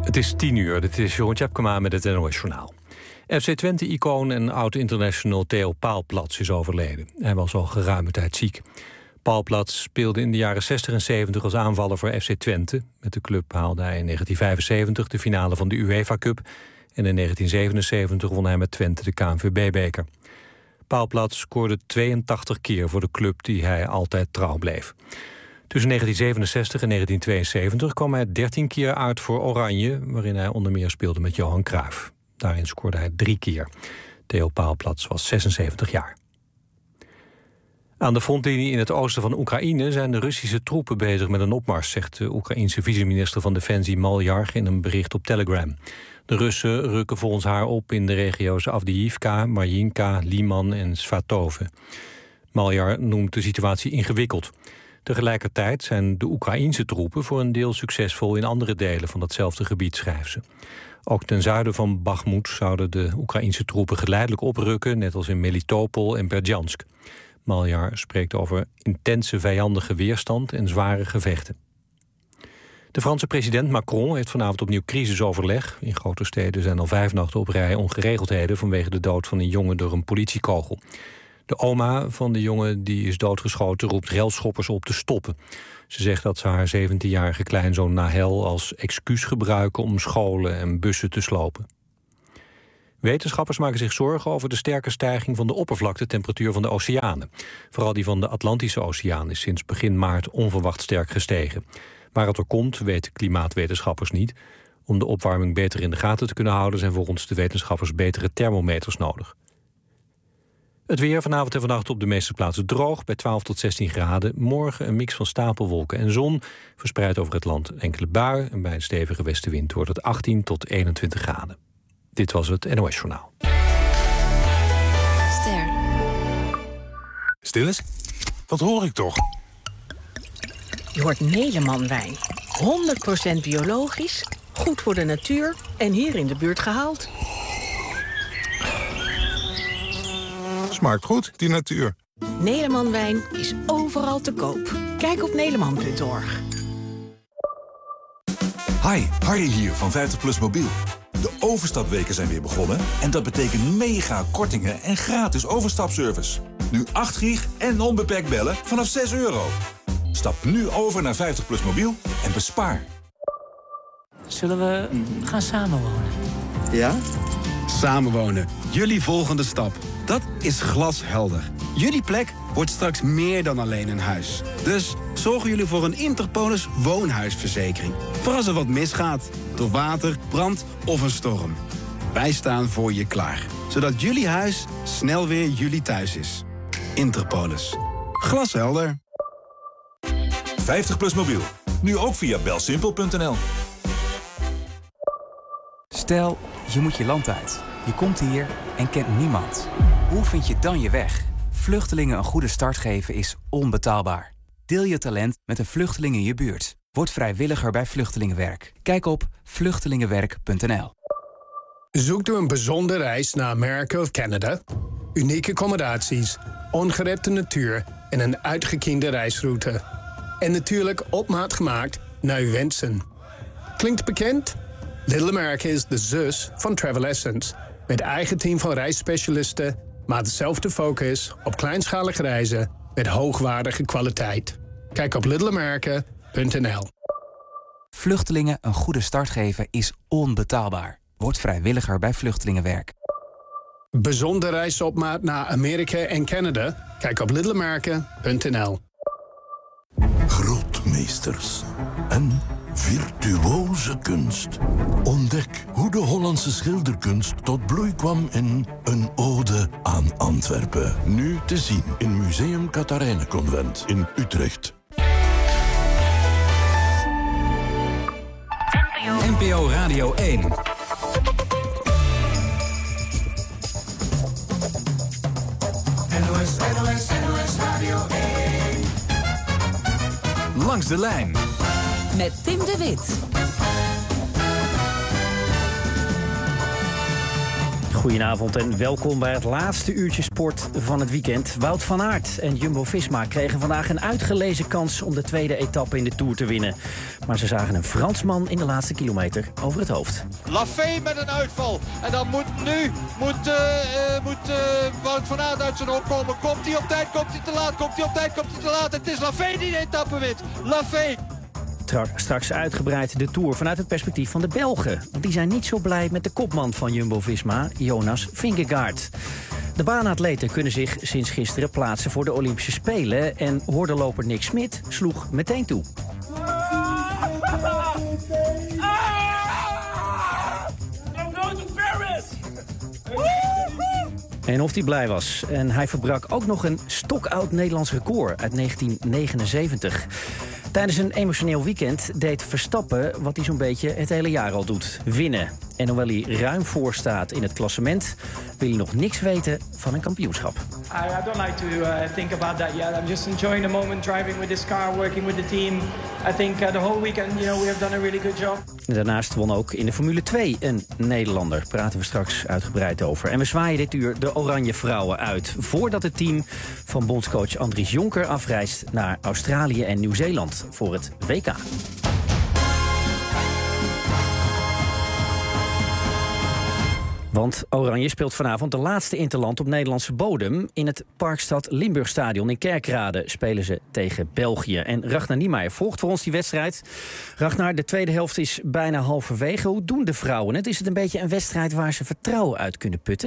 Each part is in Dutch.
Het is 10:00, dit is Jeroen Tjepkema met het NOS-journaal. FC Twente-icoon en oud-international Theo Paalplats is overleden. Hij was al geruime tijd ziek. Paalplats speelde in de jaren 60 en 70 als aanvaller voor FC Twente. Met de club haalde hij in 1975 de finale van de UEFA Cup. En in 1977 won hij met Twente de KNVB-beker. Paalplats scoorde 82 keer voor de club die hij altijd trouw bleef. Tussen 1967 en 1972 kwam hij 13 keer uit voor Oranje, waarin hij onder meer speelde met Johan Cruijff. Daarin scoorde hij 3 keer. Theo Paalplats was 76 jaar. Aan de frontlinie in het oosten van Oekraïne zijn de Russische troepen bezig met een opmars, zegt de Oekraïense vice-minister van Defensie Malyar in een bericht op Telegram. De Russen rukken volgens haar op in de regio's Avdiivka, Marjinka, Liman en Svatove. Malyar noemt de situatie ingewikkeld. Tegelijkertijd zijn de Oekraïense troepen voor een deel succesvol in andere delen van datzelfde gebied, schrijft ze. Ook ten zuiden van Bakhmut zouden de Oekraïense troepen geleidelijk oprukken, net als in Melitopol en Berdjansk. Malyar spreekt over intense vijandige weerstand en zware gevechten. De Franse president Macron heeft vanavond opnieuw crisisoverleg. In grote steden zijn al 5 nachten op rij ongeregeldheden vanwege de dood van een jongen door een politiekogel. De oma van de jongen die is doodgeschoten roept relschoppers op te stoppen. Ze zegt dat ze haar 17-jarige kleinzoon Nahel als excuus gebruiken om scholen en bussen te slopen. Wetenschappers maken zich zorgen over de sterke stijging van de oppervlaktetemperatuur van de oceanen. Vooral die van de Atlantische Oceaan is sinds begin maart onverwacht sterk gestegen. Waar het door komt, weten klimaatwetenschappers niet. Om de opwarming beter in de gaten te kunnen houden zijn volgens de wetenschappers betere thermometers nodig. Het weer vanavond en vannacht op de meeste plaatsen droog, bij 12 tot 16 graden. Morgen een mix van stapelwolken en zon. Verspreid over het land enkele buien. En bij een stevige westenwind wordt het 18 tot 21 graden. Dit was het NOS Journaal. Ster. Stil eens. Wat hoor ik toch? Je hoort Neleman wijn. 100% biologisch, goed voor de natuur en hier in de buurt gehaald. Smaakt goed, die natuur. Neleman wijn is overal te koop. Kijk op neleman.org. Hi, Harry hier van 50PLUS Mobiel. De overstapweken zijn weer begonnen en dat betekent mega kortingen en gratis overstapservice. Nu 8 gig en onbeperkt bellen vanaf €6. Stap nu over naar 50PLUS Mobiel en bespaar. Zullen we gaan samenwonen? Ja? Samenwonen. Jullie volgende stap. Dat is glashelder. Jullie plek wordt straks meer dan alleen een huis. Dus zorgen jullie voor een Interpolis woonhuisverzekering. Voor als er wat misgaat. Door water, brand of een storm. Wij staan voor je klaar. Zodat jullie huis snel weer jullie thuis is. Interpolis. Glashelder. 50PLUS Mobiel. Nu ook via belsimpel.nl. Stel, je moet je land uit. Je komt hier en kent niemand. Hoe vind je dan je weg? Vluchtelingen een goede start geven is onbetaalbaar. Deel je talent met een vluchteling in je buurt. Word vrijwilliger bij Vluchtelingenwerk. Kijk op vluchtelingenwerk.nl. Zoekt u een bijzondere reis naar Amerika of Canada? Unieke accommodaties, ongerepte natuur en een uitgekiende reisroute. En natuurlijk op maat gemaakt naar uw wensen. Klinkt bekend? Little America is de zus van Travel Essence. Met eigen team van reisspecialisten, maar dezelfde focus op kleinschalige reizen met hoogwaardige kwaliteit. Kijk op littleamerica.nl. Vluchtelingen een goede start geven is onbetaalbaar. Word vrijwilliger bij Vluchtelingenwerk. Bijzondere reizen op maat naar Amerika en Canada? Kijk op littleamerica.nl. Grootmeesters en virtuoze kunst. Ontdek hoe de Hollandse schilderkunst tot bloei kwam in Een ode aan Antwerpen. Nu te zien in Museum Catharijneconvent in Utrecht. NPO Radio 1. NOS Radio 1. Langs de lijn. Met Tim de Wit. Goedenavond en welkom bij het laatste uurtje sport van het weekend. Wout van Aert en Jumbo-Visma kregen vandaag een uitgelezen kans om de tweede etappe in de Tour te winnen. Maar ze zagen een Fransman in de laatste kilometer over het hoofd. Lafay met een uitval. En dan moet Wout van Aert uit zijn hoop komen. Komt hij op tijd, komt hij te laat, komt hij op tijd, komt hij te laat. Het is Lafay die de etappe wint. Lafay. Straks uitgebreid de Tour vanuit het perspectief van de Belgen. Want die zijn niet zo blij met de kopman van Jumbo-Visma, Jonas Vingegaard. De baanatleten kunnen zich sinds gisteren plaatsen voor de Olympische Spelen. En hoordeloper Nick Smit sloeg meteen toe. En of hij blij was. En hij verbrak ook nog een stokoud Nederlands record uit 1979. Tijdens een emotioneel weekend deed Verstappen wat hij zo'n beetje het hele jaar al doet. Winnen. En hoewel hij ruim voor staat in het klassement, wil hij nog niks weten van een kampioenschap. I don't like to think about that yet. I'm just enjoying the moment, driving with this car, working with the team. I think the whole weekend, we have done a really good job. Daarnaast won ook in de Formule 2 een Nederlander. Daar praten we straks uitgebreid over. En we zwaaien dit uur de Oranje Vrouwen uit, voordat het team van bondscoach Andries Jonker afreist naar Australië en Nieuw-Zeeland voor het WK. Want Oranje speelt vanavond de laatste interland op Nederlandse bodem. In het Parkstad Limburgstadion in Kerkrade spelen ze tegen België. En Ragnar Niemeyer volgt voor ons die wedstrijd. Ragnar, de tweede helft is bijna halverwege. Hoe doen de vrouwen het? Is het een beetje een wedstrijd waar ze vertrouwen uit kunnen putten?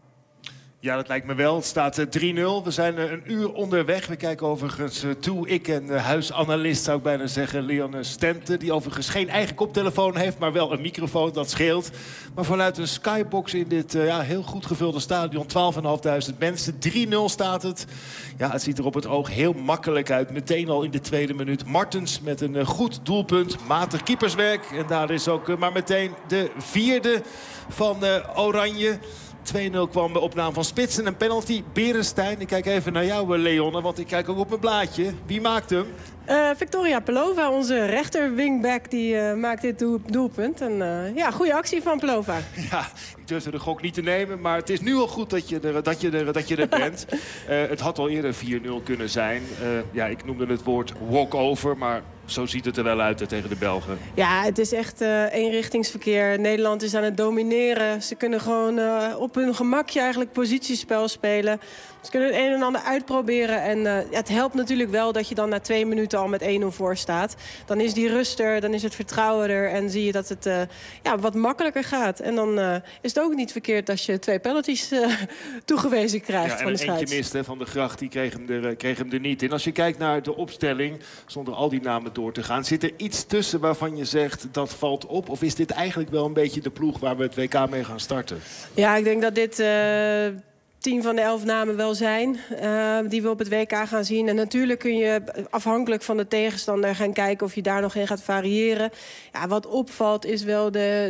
Ja, dat lijkt me wel. Het staat 3-0. We zijn een uur onderweg. We kijken overigens toe. Ik en huisanalist, zou ik bijna zeggen, Leon Stente. Die overigens geen eigen koptelefoon heeft, maar wel een microfoon. Dat scheelt. Maar vanuit een skybox in dit heel goed gevulde stadion. 12.500 mensen. 3-0 staat het. Ja, het ziet er op het oog heel makkelijk uit. Meteen al in de tweede minuut. Martens met een goed doelpunt. Matig keeperswerk. En daar is ook maar meteen de vierde van Oranje. 2-0 kwam op naam van Spitsen. Een penalty. Beresteyn. Ik kijk even naar jou, Leonne, want ik kijk ook op mijn blaadje. Wie maakt hem? Victoria Pelova, onze rechter wingback, die maakt dit doelpunt. En goede actie van Pelova. Ja, ik durfde de gok niet te nemen, maar het is nu al goed dat je er bent. Het had al eerder 4-0 kunnen zijn. Ik noemde het woord walkover, maar zo ziet het er wel uit tegen de Belgen. Ja, het is echt eenrichtingsverkeer. Nederland is aan het domineren. Ze kunnen gewoon op hun gemakje eigenlijk positiespel spelen. Ze kunnen het een en ander uitproberen. En het helpt natuurlijk wel dat je dan na 2 minuten al met 1-0 voor staat. Dan is die rust er, dan is het vertrouwen er. En zie je dat het wat makkelijker gaat. En dan is het ook niet verkeerd als je 2 penalties toegewezen krijgt van de scheids. Eentje mist Van der Gracht, die kreeg hem er niet in. Als je kijkt naar de opstelling, zonder al die namen door te gaan, zit er iets tussen waarvan je zegt dat valt op? Of is dit eigenlijk wel een beetje de ploeg waar we het WK mee gaan starten? Ja, ik denk dat dit 10 van de 11 namen wel zijn die we op het WK gaan zien. En natuurlijk kun je afhankelijk van de tegenstander gaan kijken of je daar nog in gaat variëren. Ja, wat opvalt is wel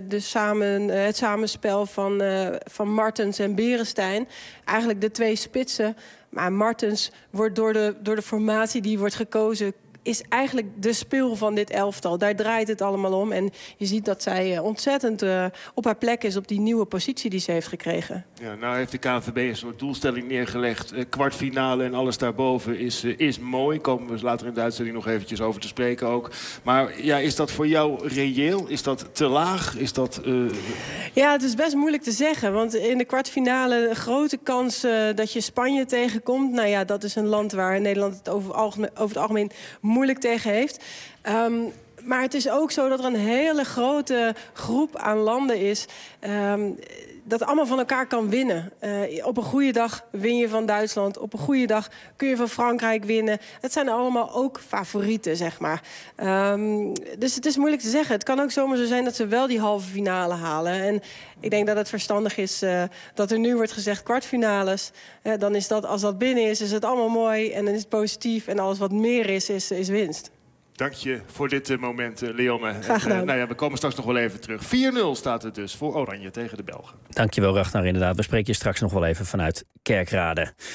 het samenspel van Martens en Beresteyn. Eigenlijk de 2 spitsen. Maar Martens wordt door de formatie die wordt gekozen, is eigenlijk de speel van dit elftal. Daar draait het allemaal om. En je ziet dat zij ontzettend op haar plek is op die nieuwe positie die ze heeft gekregen. Ja, nou heeft de KNVB een soort doelstelling neergelegd. Kwartfinale en alles daarboven is mooi. Komen we later in de uitzending nog eventjes over te spreken ook. Maar ja, is dat voor jou reëel? Is dat te laag? Is dat... Ja, het is best moeilijk te zeggen. Want in de kwartfinale een grote kans dat je Spanje tegenkomt. Nou ja, dat is een land waar Nederland het over het algemeen moeilijk tegen heeft. Maar het is ook zo dat er een hele grote groep aan landen is dat allemaal van elkaar kan winnen. Op een goede dag win je van Duitsland. Op een goede dag kun je van Frankrijk winnen. Het zijn allemaal ook favorieten, zeg maar. Dus het is moeilijk te zeggen. Het kan ook zomaar zo zijn dat ze wel die halve finale halen. En ik denk dat het verstandig is dat er nu wordt gezegd kwartfinales. Dan is dat, als dat binnen is het allemaal mooi. En dan is het positief. En alles wat meer is winst. Dank je voor dit moment, Leonne. Graag gedaan. We komen straks nog wel even terug. 4-0 staat het dus voor Oranje tegen de Belgen. Dankjewel, Ragnar. Inderdaad, we spreken je straks nog wel even vanuit Kerkrade.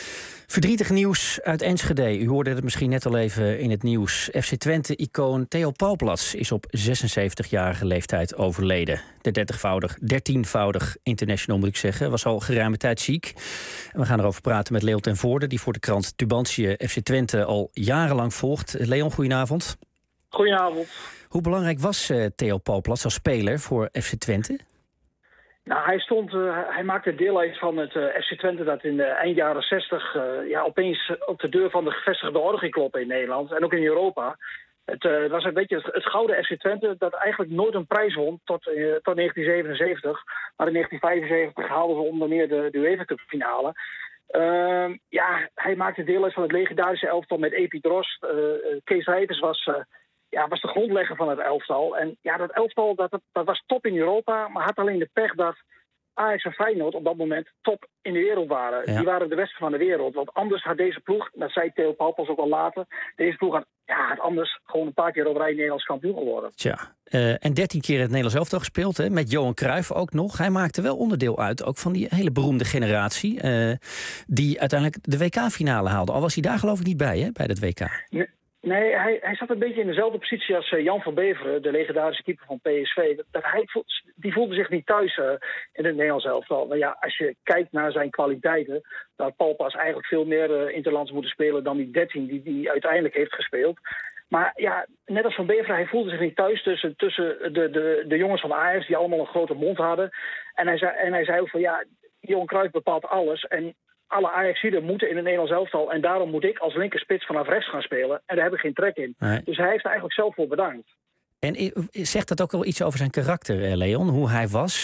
Verdrietig nieuws uit Enschede. U hoorde het misschien net al even in het nieuws. FC Twente-icoon Theo Paulplas is op 76-jarige leeftijd overleden. De 13-voudig international, moet ik zeggen, was al geruime tijd ziek. En we gaan erover praten met Leon ten Voorde, die voor de krant Tubantia FC Twente al jarenlang volgt. Leon, goedenavond. Goedenavond. Hoe belangrijk was Theo Paulplas als speler voor FC Twente? Nou, hij maakte deel uit van het FC Twente dat in de eind jaren 60 opeens op de deur van de gevestigde orde ging kloppen in Nederland en ook in Europa. Het was een beetje het gouden FC Twente dat eigenlijk nooit een prijs won tot 1977. Maar in 1975 haalden ze onder meer de UEFA Cup finale. Hij maakte deel uit van het legendarische elftal met Epi Drost. Kees Rijters was de grondlegger van het elftal. En ja, dat elftal dat was top in Europa, maar had alleen de pech dat Ajax en Feyenoord op dat moment top in de wereld waren. Ja. Die waren de beste van de wereld. Want anders had deze ploeg, dat zei Theo Paulplas ook al later, deze ploeg had anders gewoon een paar keer op rij Nederlands kampioen geworden. Tja, en 13 keer het Nederlands elftal gespeeld, hè, met Johan Cruijff ook nog. Hij maakte wel onderdeel uit, ook van die hele beroemde generatie, die uiteindelijk de WK-finale haalde. Al was hij daar geloof ik niet bij, hè, bij dat WK. Nee, hij zat een beetje in dezelfde positie als Jan van Beveren, de legendarische keeper van PSV. Die voelde zich niet thuis in het Nederlands elftal. Nou ja, als je kijkt naar zijn kwaliteiten, dan had Paulplas eigenlijk veel meer interlands moeten spelen dan die 13 die hij uiteindelijk heeft gespeeld. Maar ja, net als Van Beveren, hij voelde zich niet thuis tussen de jongens van Ajax die allemaal een grote mond hadden. En hij zei ook van Johan Cruijff bepaalt alles en alle Ajaxiden moeten in het Nederlands elftal en daarom moet ik als linkerspits vanaf rechts gaan spelen. En daar heb ik geen trek in. Nee. Dus hij heeft er eigenlijk zelf voor bedankt. En zegt dat ook wel iets over zijn karakter, Leon? Hoe hij was?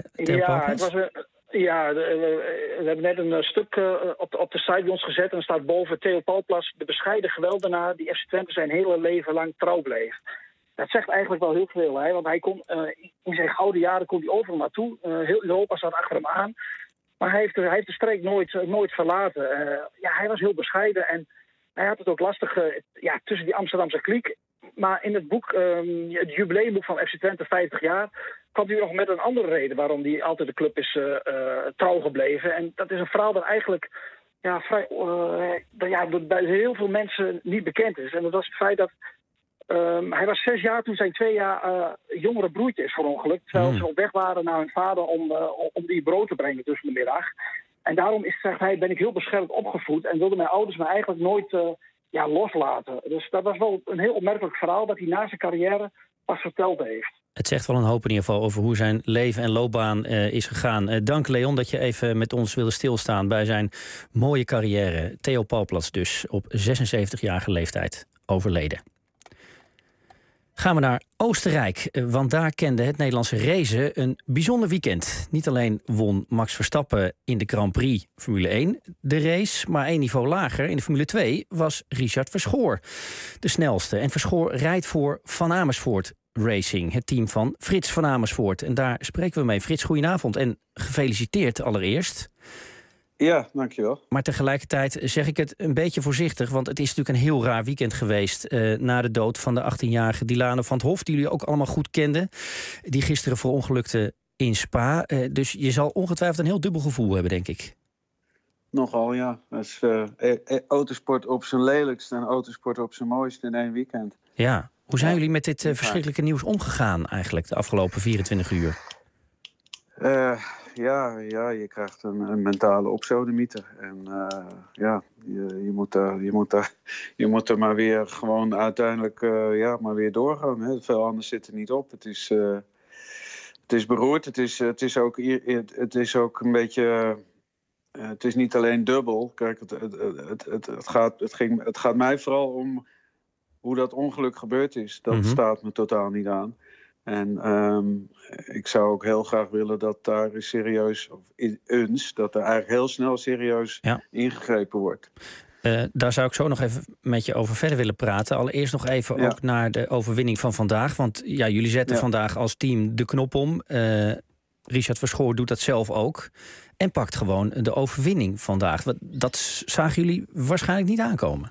We hebben net een stuk op de site bij ons gezet en er staat boven Theo Paulplas, de bescheiden geweldenaar die FC Twente zijn hele leven lang trouw bleef. Dat zegt eigenlijk wel heel veel, hè? Want hij kon in zijn gouden jaren kon hij overal naartoe. Heel Europa zat achter hem aan. Maar hij heeft de streek nooit verlaten. Hij was heel bescheiden en hij had het ook lastig tussen die Amsterdamse kliek. Maar in het boek, het jubileumboek van FC Twente 50 jaar, kwam hij nog met een andere reden waarom hij altijd de club is trouw gebleven. En dat is een verhaal dat eigenlijk bij heel veel mensen niet bekend is. En dat was het feit dat hij was 6 jaar toen zijn 2 jaar jongere broertje is verongelukt. Terwijl ze op weg waren naar hun vader om die brood te brengen tussen de middag. En daarom ben ik heel beschermd opgevoed en wilden mijn ouders me eigenlijk nooit loslaten. Dus dat was wel een heel opmerkelijk verhaal dat hij na zijn carrière pas verteld heeft. Het zegt wel een hoop in ieder geval over hoe zijn leven en loopbaan is gegaan. Dank Leon dat je even met ons wilde stilstaan bij zijn mooie carrière. Theo Paulplas dus op 76-jarige leeftijd overleden. Gaan we naar Oostenrijk, want daar kende het Nederlandse racen een bijzonder weekend. Niet alleen won Max Verstappen in de Grand Prix Formule 1 de race, maar 1 niveau lager in de Formule 2 was Richard Verschoor de snelste. En Verschoor rijdt voor Van Amersfoort Racing, het team van Frits van Amersfoort. En daar spreken we mee. Frits, goedenavond en gefeliciteerd allereerst. Ja, dankjewel. Maar tegelijkertijd zeg ik het een beetje voorzichtig, want het is natuurlijk een heel raar weekend geweest na de dood van de 18-jarige Dilano van 't Hof, die jullie ook allemaal goed kenden, die gisteren verongelukte in Spa. Dus je zal ongetwijfeld een heel dubbel gevoel hebben, denk ik. Nogal, ja. Dat is autosport op zijn lelijkste en autosport op zijn mooiste in 1 weekend. Ja. Hoe zijn jullie met dit verschrikkelijke nieuws omgegaan eigenlijk de afgelopen 24 uur? Je krijgt een mentale opsodemieter. En je moet er maar weer gewoon uiteindelijk maar weer doorgaan. Hè. Veel anders zit er niet op. Het is beroerd. Het is ook een beetje. Het is niet alleen dubbel. Kijk, het gaat mij vooral om hoe dat ongeluk gebeurd is. Dat staat me totaal niet aan. En ik zou ook heel graag willen dat daar serieus, dat er eigenlijk heel snel serieus ingegrepen wordt. Daar zou ik zo nog even met je over verder willen praten. Allereerst nog even ook naar de overwinning van vandaag. Want jullie zetten vandaag als team de knop om. Richard Verschoor doet dat zelf ook. En pakt gewoon de overwinning vandaag. Dat zagen jullie waarschijnlijk niet aankomen.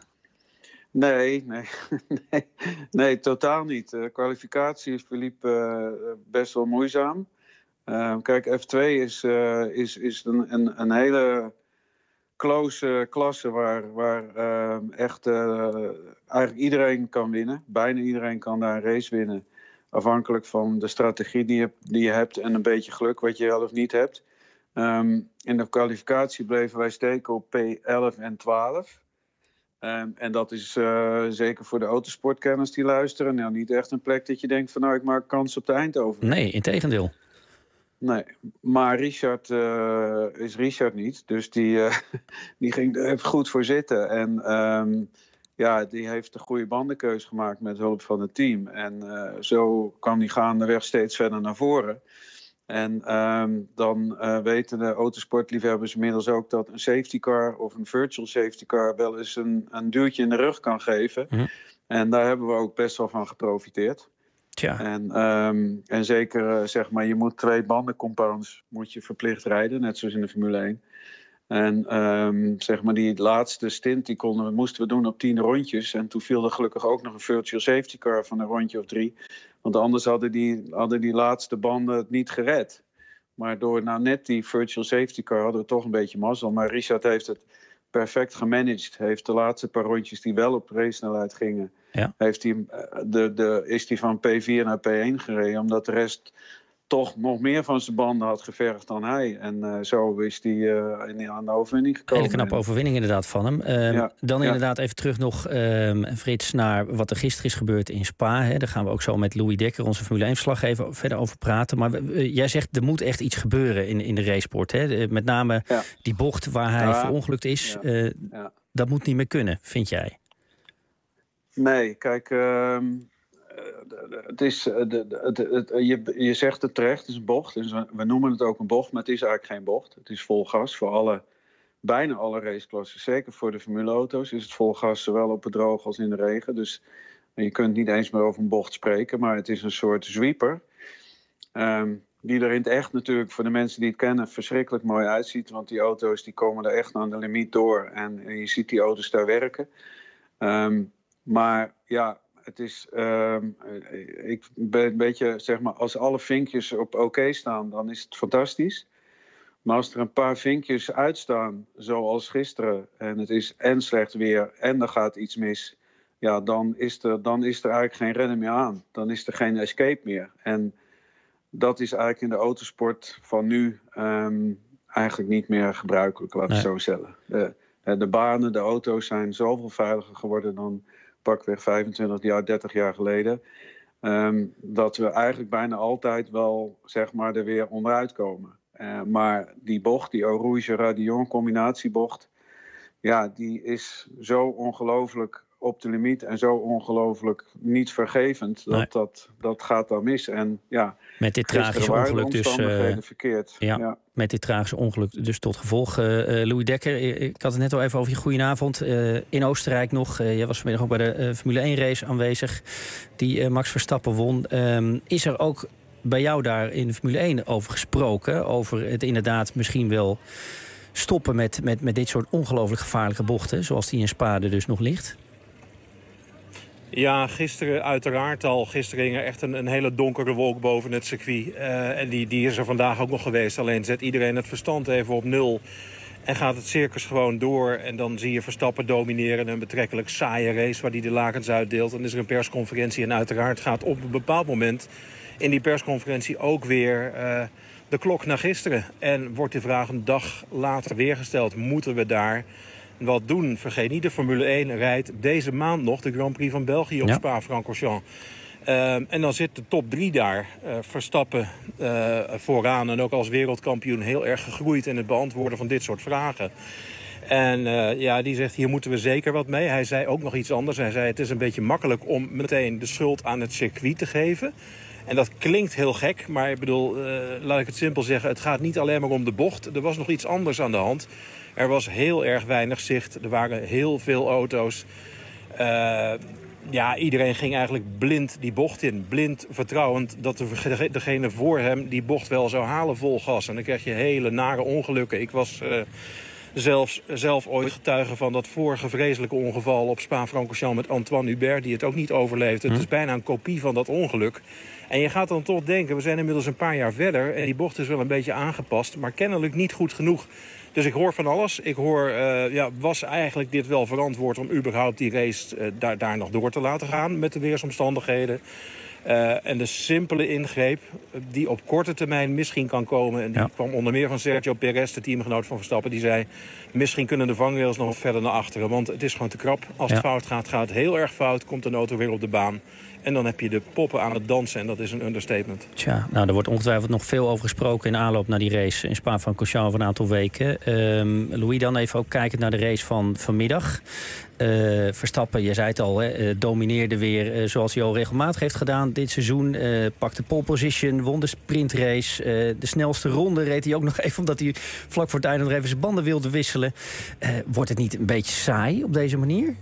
Nee, totaal niet. De kwalificatie verliep best wel moeizaam. Kijk, F2 is een hele close klasse waar echt eigenlijk iedereen kan winnen. Bijna iedereen kan daar een race winnen. Afhankelijk van de strategie die je hebt en een beetje geluk wat je wel of niet hebt. In de kwalificatie bleven wij steken op P11 en 12. En dat is zeker voor de autosportkenners die luisteren... nou niet echt een plek dat je denkt van... nou, ik maak kans op de Eindhoven. Nee, integendeel. Nee, maar Richard is Richard niet. Dus die ging er even goed voor zitten. En die heeft een goede bandenkeus gemaakt met hulp van het team. En zo kwam hij gaandeweg steeds verder naar voren. En dan weten de autosportliefhebbers inmiddels ook dat een safety car of een virtual safety car wel eens een duwtje in de rug kan geven. En daar hebben we ook best wel van geprofiteerd. Tja. En zeker, zeg maar, je moet 2 bandencompounds moet je verplicht rijden, net zoals in de Formule 1. En zeg maar, die laatste stint moesten we doen op 10 rondjes. En toen viel er gelukkig ook nog een virtual safety car van een rondje of 3. Want anders hadden die laatste banden het niet gered. Maar door nou net die virtual safety car hadden we toch een beetje mazzel. Maar Richard heeft het perfect gemanaged. Heeft de laatste paar rondjes die wel op race-snelheid gingen... Ja. Is hij van P4 naar P1 gereden. Omdat de rest toch nog meer van zijn banden had gevergd dan hij. En zo is hij aan de overwinning gekomen. Hele knappe overwinning inderdaad van hem. Inderdaad even terug nog, Frits, naar wat er gisteren is gebeurd in Spa. Hè. Daar gaan we ook zo met Louis Dekker, onze Formule 1-verslaggever, verder over praten. Maar jij zegt, er moet echt iets gebeuren in de racesport. Hè. Met name die bocht waar hij verongelukt is. Dat moet niet meer kunnen, vind jij? Nee, kijk... Het is, je zegt het terecht, het is een bocht. Dus we noemen het ook een bocht, maar het is eigenlijk geen bocht. Het is vol gas voor bijna alle raceklassen. Zeker voor de formuleauto's is het vol gas, zowel op het droog als in de regen. Dus je kunt niet eens meer over een bocht spreken, maar het is een soort sweeper. Die er in het echt natuurlijk, voor de mensen die het kennen, verschrikkelijk mooi uitziet. Want die auto's die komen er echt aan de limiet door. En je ziet die auto's daar werken. Maar ja... Het is, ik ben een beetje, zeg maar, als alle vinkjes op oké staan, dan is het fantastisch. Maar als er een paar vinkjes uitstaan, zoals gisteren, en het is en slecht weer en er gaat iets mis, ja, dan is er eigenlijk geen rennen meer aan. Dan is er geen escape meer. En dat is eigenlijk in de autosport van nu eigenlijk niet meer gebruikelijk, laat ik het zo stellen. De banen, de auto's zijn zoveel veiliger geworden dan pakweg 25 jaar, 30 jaar geleden. Dat we eigenlijk bijna altijd wel, zeg maar, er weer onderuit komen. Maar die bocht, die Eau Rouge-Radillon combinatiebocht, ja, die is zo ongelooflijk op de limiet en zo ongelooflijk niet vergevend. Dat gaat dan mis. En ja, met dit tragische ongeluk dus verkeerd. Ja, met dit tragische ongeluk dus tot gevolg. Louis Dekker, ik had het net al even over je goedenavond. In Oostenrijk nog. Jij was vanmiddag ook bij de Formule 1 race aanwezig die Max Verstappen won. Is er ook bij jou daar in de Formule 1 over gesproken? Over het inderdaad misschien wel stoppen met dit soort ongelooflijk gevaarlijke bochten, zoals die in Spa er dus nog ligt? Ja, gisteren uiteraard al. Gisteren hing er echt een hele donkere wolk boven het circuit. En die is er vandaag ook nog geweest. Alleen zet iedereen het verstand even op 0. En gaat het circus gewoon door. En dan zie je Verstappen domineren. Een betrekkelijk saaie race waar hij de lakens uitdeelt. Dan is er een persconferentie. En uiteraard gaat op een bepaald moment in die persconferentie ook weer de klok naar gisteren. En wordt de vraag een dag later weer gesteld. Moeten we daar wat doen? Vergeet niet, de Formule 1 rijdt deze maand nog de Grand Prix van België op Spa-Francorchamps. En dan zit de top 3 daar. Verstappen vooraan en ook als wereldkampioen heel erg gegroeid in het beantwoorden van dit soort vragen. En die zegt, hier moeten we zeker wat mee. Hij zei ook nog iets anders. Hij zei, het is een beetje makkelijk om meteen de schuld aan het circuit te geven. En dat klinkt heel gek, maar ik bedoel, laat ik het simpel zeggen, het gaat niet alleen maar om de bocht. Er was nog iets anders aan de hand. Er was heel erg weinig zicht. Er waren heel veel auto's. Iedereen ging eigenlijk blind die bocht in. Blind vertrouwend dat degene voor hem die bocht wel zou halen vol gas. En dan krijg je hele nare ongelukken. Ik was zelf ooit getuige van dat vorige vreselijke ongeval op Spa-Francorchamps met Antoine Hubert, die het ook niet overleefde. Het is bijna een kopie van dat ongeluk. En je gaat dan toch denken, we zijn inmiddels een paar jaar verder en die bocht is wel een beetje aangepast, maar kennelijk niet goed genoeg. Dus ik hoor van alles. Ik hoor, was eigenlijk dit wel verantwoord om überhaupt die race daar nog door te laten gaan met de weersomstandigheden? En de simpele ingreep die op korte termijn misschien kan komen, en die kwam onder meer van Sergio Perez, de teamgenoot van Verstappen, die zei, misschien kunnen de vangrails nog verder naar achteren, want het is gewoon te krap. Als het fout gaat, gaat het heel erg fout, komt een auto weer op de baan. En dan heb je de poppen aan het dansen en dat is een understatement. Tja, nou, er wordt ongetwijfeld nog veel over gesproken in aanloop naar die race in Spa-Francorchamps over een aantal weken. Louis, dan even ook kijkend naar de race van vanmiddag. Verstappen, je zei het al, domineerde weer zoals hij al regelmatig heeft gedaan dit seizoen. Pakte pole position, won de sprintrace. De snelste ronde reed hij ook nog even, omdat hij vlak voor het einde nog even zijn banden wilde wisselen. Wordt het niet een beetje saai op deze manier?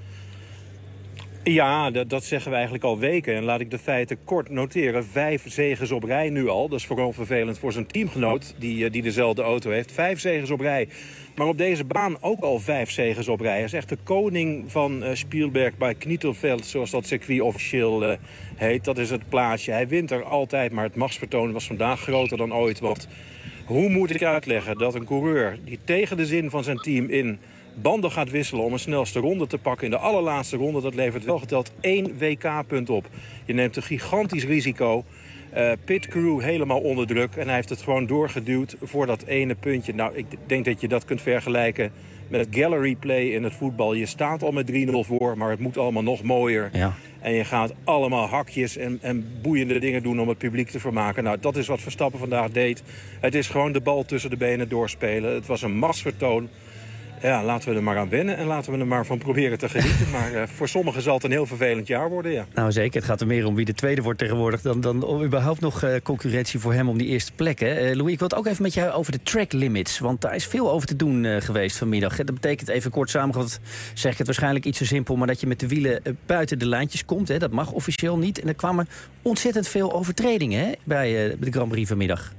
Ja, dat zeggen we eigenlijk al weken. En laat ik de feiten kort noteren. 5 zeges op rij nu al. Dat is vooral vervelend voor zijn teamgenoot die dezelfde auto heeft. 5 zeges op rij. Maar op deze baan ook al 5 zeges op rij. Hij is echt de koning van Spielberg bij Knittelfeld, zoals dat circuit officieel heet. Dat is het plaatsje. Hij wint er altijd, maar het machtsvertoon was vandaag groter dan ooit. Want hoe moet ik uitleggen dat een coureur die tegen de zin van zijn team in banden gaat wisselen om een snelste ronde te pakken in de allerlaatste ronde, dat levert wel geteld 1 WK-punt op. Je neemt een gigantisch risico. Pitcrew helemaal onder druk en hij heeft het gewoon doorgeduwd voor dat ene puntje. Nou, ik denk dat je dat kunt vergelijken met gallery play in het voetbal. Je staat al met 3-0 voor, maar het moet allemaal nog mooier. Ja. En je gaat allemaal hakjes en boeiende dingen doen om het publiek te vermaken. Nou, dat is wat Verstappen vandaag deed. Het is gewoon de bal tussen de benen doorspelen. Het was een machtsvertoon. Ja, laten we er maar aan wennen en laten we er maar van proberen te genieten. Maar voor sommigen zal het een heel vervelend jaar worden, ja. Nou zeker, het gaat er meer om wie de tweede wordt tegenwoordig dan om überhaupt nog concurrentie voor hem om die eerste plek. Hè? Louis, ik wil het ook even met jou over de track limits. Want daar is veel over te doen geweest vanmiddag. Dat betekent, even kort samengevat, zeg ik het waarschijnlijk iets zo simpel, maar dat je met de wielen buiten de lijntjes komt. Hè? Dat mag officieel niet. En er kwamen ontzettend veel overtredingen hè? Bij de Grand Prix vanmiddag.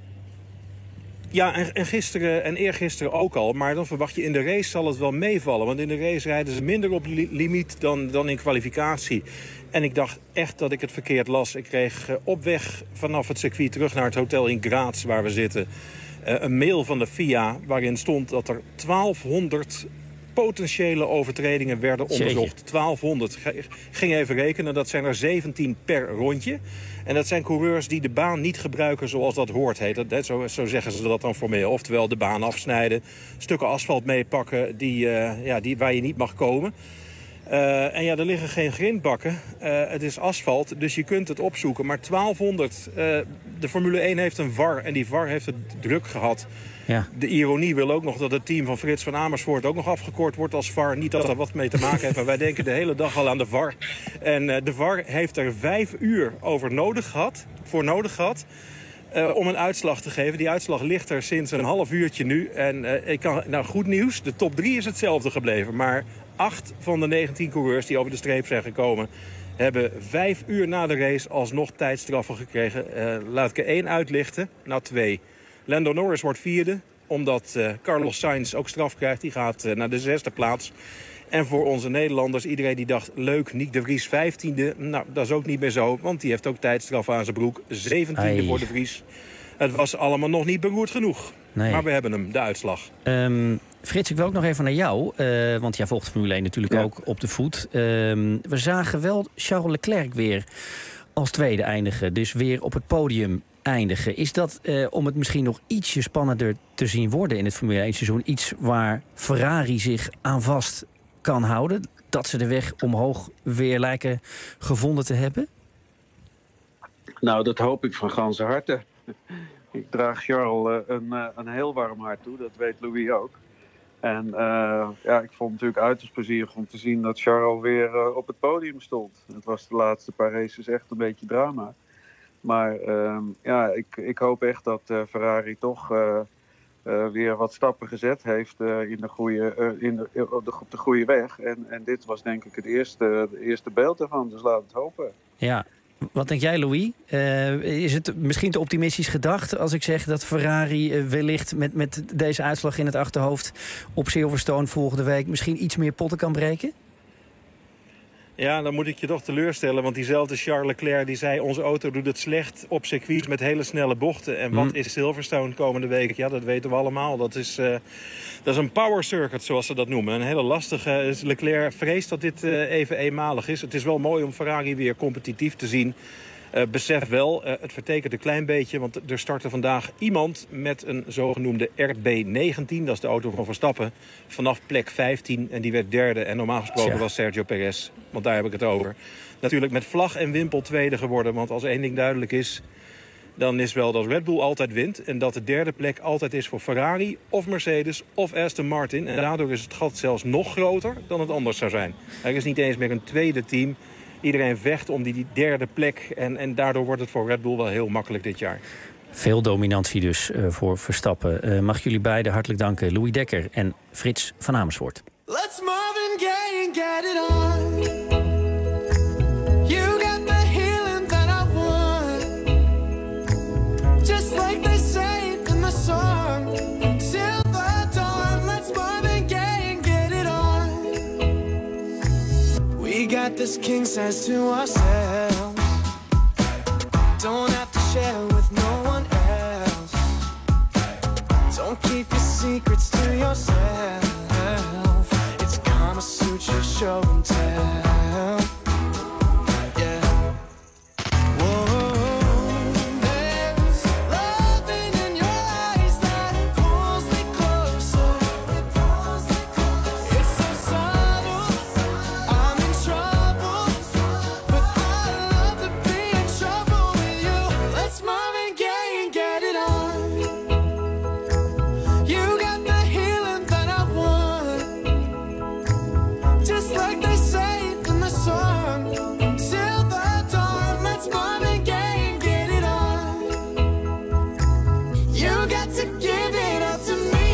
Ja, en gisteren en eergisteren ook al. Maar dan verwacht je in de race zal het wel meevallen. Want in de race rijden ze minder op limiet dan in kwalificatie. En ik dacht echt dat ik het verkeerd las. Ik kreeg op weg vanaf het circuit terug naar het hotel in Graz waar we zitten een mail van de FIA waarin stond dat er 1200 potentiële overtredingen werden onderzocht. 1200. Ging even rekenen, dat zijn er 17 per rondje. En dat zijn coureurs die de baan niet gebruiken zoals dat hoort. Heet. Zo zeggen ze dat dan formeel. Oftewel de baan afsnijden, stukken asfalt meepakken waar je niet mag komen. En ja, er liggen geen grindbakken. Het is asfalt, dus je kunt het opzoeken. Maar 1200, de Formule 1 heeft een VAR en die VAR heeft het druk gehad. Ja. De ironie wil ook nog dat het team van Frits van Amersfoort ook nog afgekort wordt als VAR. Niet dat dat wat mee te maken heeft, maar wij denken de hele dag al aan de VAR. En de VAR heeft er 5 uur voor nodig gehad om een uitslag te geven. Die uitslag ligt er sinds een half uurtje nu. En goed nieuws, de top 3 is hetzelfde gebleven. Maar 8 van de 19 coureurs die over de streep zijn gekomen hebben 5 uur na de race alsnog tijdstraffen gekregen. Laat ik er 1 uitlichten. Nou, 2. Lando Norris wordt 4e, omdat Carlos Sainz ook straf krijgt. Die gaat naar de 6e plaats. En voor onze Nederlanders, iedereen die dacht, leuk, Nick de Vries 15e. Nou, dat is ook niet meer zo, want die heeft ook tijdstraf aan zijn broek. 17e voor de Vries. Het was allemaal nog niet beroerd genoeg. Nee. Maar we hebben hem, de uitslag. Frits, ik wil ook nog even naar jou. Want jij volgt Formule 1 natuurlijk ook op de voet. We zagen wel Charles Leclerc weer als tweede eindigen. Dus weer op het podium eindigen. Is dat om het misschien nog ietsje spannender te zien worden in het Formule 1 seizoen? Iets waar Ferrari zich aan vast kan houden? Dat ze de weg omhoog weer lijken gevonden te hebben? Nou, dat hoop ik van ganse harte. Ik draag Charles een heel warm hart toe. Dat weet Louis ook. En ik vond het natuurlijk uiterst plezierig om te zien dat Charles weer op het podium stond. Het was de laatste paar races echt een beetje drama. Maar ik hoop echt dat Ferrari toch weer wat stappen gezet heeft op de goede weg. En dit was denk ik het eerste beeld ervan, dus laat het hopen. Ja, Wat denk jij, Louis? Is het misschien te optimistisch gedacht als ik zeg dat Ferrari wellicht met deze uitslag in het achterhoofd op Silverstone volgende week misschien iets meer potten kan breken? Ja, dan moet ik je toch teleurstellen. Want diezelfde Charles Leclerc die zei... onze auto doet het slecht op circuits met hele snelle bochten. En wat is Silverstone komende week? Ja, dat weten we allemaal. Dat is een power circuit, zoals ze dat noemen. Een hele lastige. Leclerc vreest dat dit even eenmalig is. Het is wel mooi om Ferrari weer competitief te zien. Besef wel, het vertekent een klein beetje... want er startte vandaag iemand met een zogenoemde RB19. Dat is de auto van Verstappen. Vanaf plek 15 en die werd derde. En normaal gesproken was Sergio Perez, want daar heb ik het over. Natuurlijk met vlag en wimpel tweede geworden. Want als één ding duidelijk is... dan is wel dat Red Bull altijd wint... en dat de derde plek altijd is voor Ferrari of Mercedes of Aston Martin. En daardoor is het gat zelfs nog groter dan het anders zou zijn. Er is niet eens meer een tweede team... Iedereen vecht om die derde plek. En daardoor wordt het voor Red Bull wel heel makkelijk dit jaar. Veel dominantie dus voor Verstappen. Mag jullie beiden hartelijk danken. Louis Dekker en Frits van Amersfoort. Let's Marvin Gaye and get it on. You got the healing that I want. Just like they say in the song. Till the dawn. Let's Marvin Gaye and get it on. We got this king size to ourselves. Don't have to share with no one else. Don't keep your secrets to yourself. It's Kama Sutra show and tell. Yeah. Whoa, there's loving in your eyes that pulls me closer. It's so subtle. I'm in trouble, but I love to be in trouble with you. Let's Marvin Gaye and get it on. You got the healing that I want. Just like they say in the song. Till the dawn, let's Marvin Gaye and get it on. You got to give it up to me.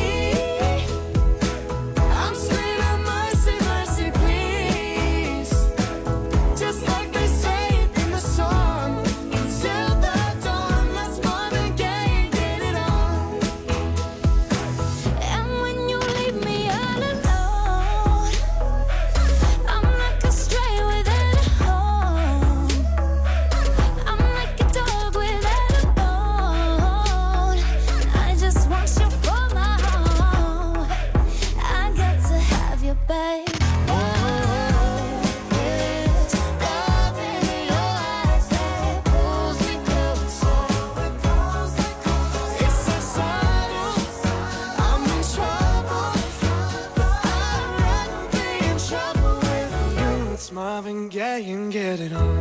I'm screaming mercy, mercy, please. Just like they say in the song. Till the dawn, let's Marvin Gaye and get it on. And when you leave me all alone, I'm like a stray without a home. I'm like a dog without a bone. I just want you for my home. I got to have you, babe. There's love in your eyes that pulls me closer. It's so subtle. I'm in trouble, but I'd rather be in trouble with you. It's Marvin Gaye and get it on.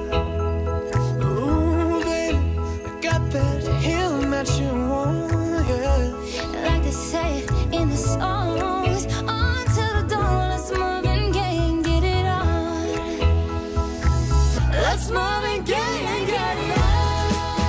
Ooh, baby, I got that healing that you want, yeah. Like they say in the songs, on to the dawn. Let's Marvin Gaye and get it on. Let's Marvin Gaye and get it on.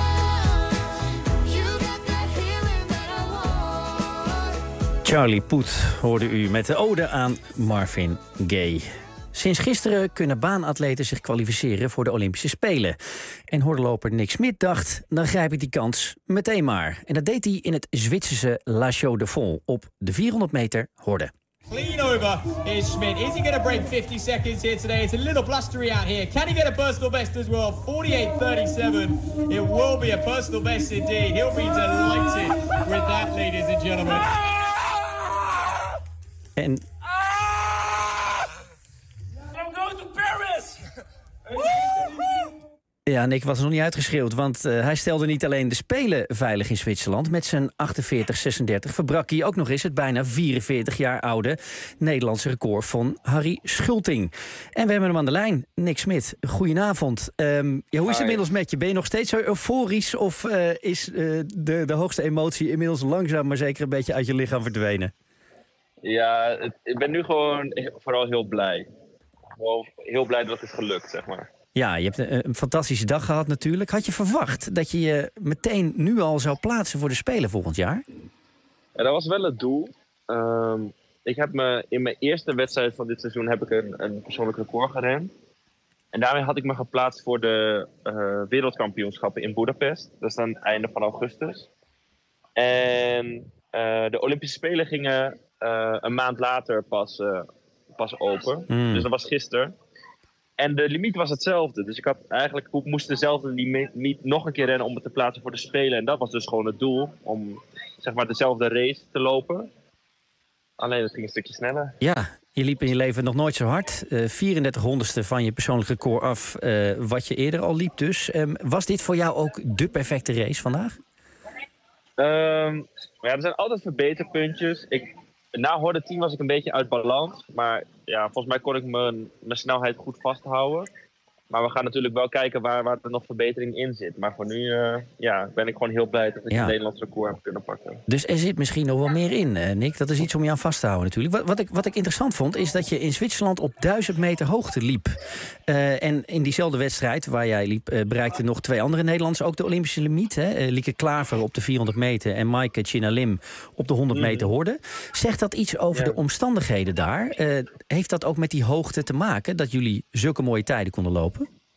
You got that healing that I want. Charlie Puth hoorde u met de ode aan Marvin Gaye. Sinds gisteren kunnen baanatleten zich kwalificeren voor de Olympische Spelen. En hordenloper Nick Smit dacht, dan grijp ik die kans meteen maar. En dat deed hij in het Zwitserse La Chaux de Fonds op de 400 meter horde. Clean over is Schmidt. Is he going to break 50 seconds here today? It's a little blustery out here. Can he get a personal best as well? 48.37. It will be a personal best indeed. He'll be delighted with that, ladies and gentlemen. En I'm going to Paris! ja, Nick was er nog niet uitgeschreeuwd, want hij stelde niet alleen de Spelen veilig in Zwitserland. Met zijn 48-36 verbrak hij ook nog eens het bijna 44 jaar oude Nederlandse record van Harry Schulting. En we hebben hem aan de lijn, Nick Smit. Goedenavond. Hoe is het inmiddels met je? Ben je nog steeds zo euforisch of is de hoogste emotie inmiddels langzaam maar zeker een beetje uit je lichaam verdwenen? Ja, ik ben nu gewoon vooral heel blij. Gewoon heel blij dat het is gelukt, zeg maar. Ja, je hebt een fantastische dag gehad natuurlijk. Had je verwacht dat je je meteen nu al zou plaatsen voor de Spelen volgend jaar? Ja, dat was wel het doel. Ik heb in mijn eerste wedstrijd van dit seizoen heb ik een persoonlijk record gerend. En daarmee had ik me geplaatst voor de wereldkampioenschappen in Budapest. Dat is dan het einde van augustus. En de Olympische Spelen gingen een maand later pas open. Dus dat was gisteren. En de limiet was hetzelfde. Dus ik moest dezelfde limiet nog een keer rennen om me te plaatsen voor de Spelen. En dat was dus gewoon het doel. Om zeg maar dezelfde race te lopen. Alleen het ging een stukje sneller. Ja, je liep in je leven nog nooit zo hard. 34 honderdste van je persoonlijk record af. Wat je eerder al liep dus. Was dit voor jou ook de perfecte race vandaag? Ja, er zijn altijd verbeterpuntjes. Na horde 10 was ik een beetje uit balans. Maar ja, volgens mij kon ik mijn snelheid goed vasthouden. Maar we gaan natuurlijk wel kijken waar er nog verbetering in zit. Maar voor nu ben ik gewoon heel blij dat ik het Nederlands record heb kunnen pakken. Dus er zit misschien nog wel meer in, Nick. Dat is iets om je aan vast te houden natuurlijk. Wat ik interessant vond, is dat je in Zwitserland op 1000 meter hoogte liep. En in diezelfde wedstrijd waar jij liep, bereikten nog 2 andere Nederlanders ook de Olympische limiet. Lieke Klaver op de 400 meter en Maaike Chinalim op de 100 meter horde. Zegt dat iets over de omstandigheden daar? Heeft dat ook met die hoogte te maken, dat jullie zulke mooie tijden konden lopen?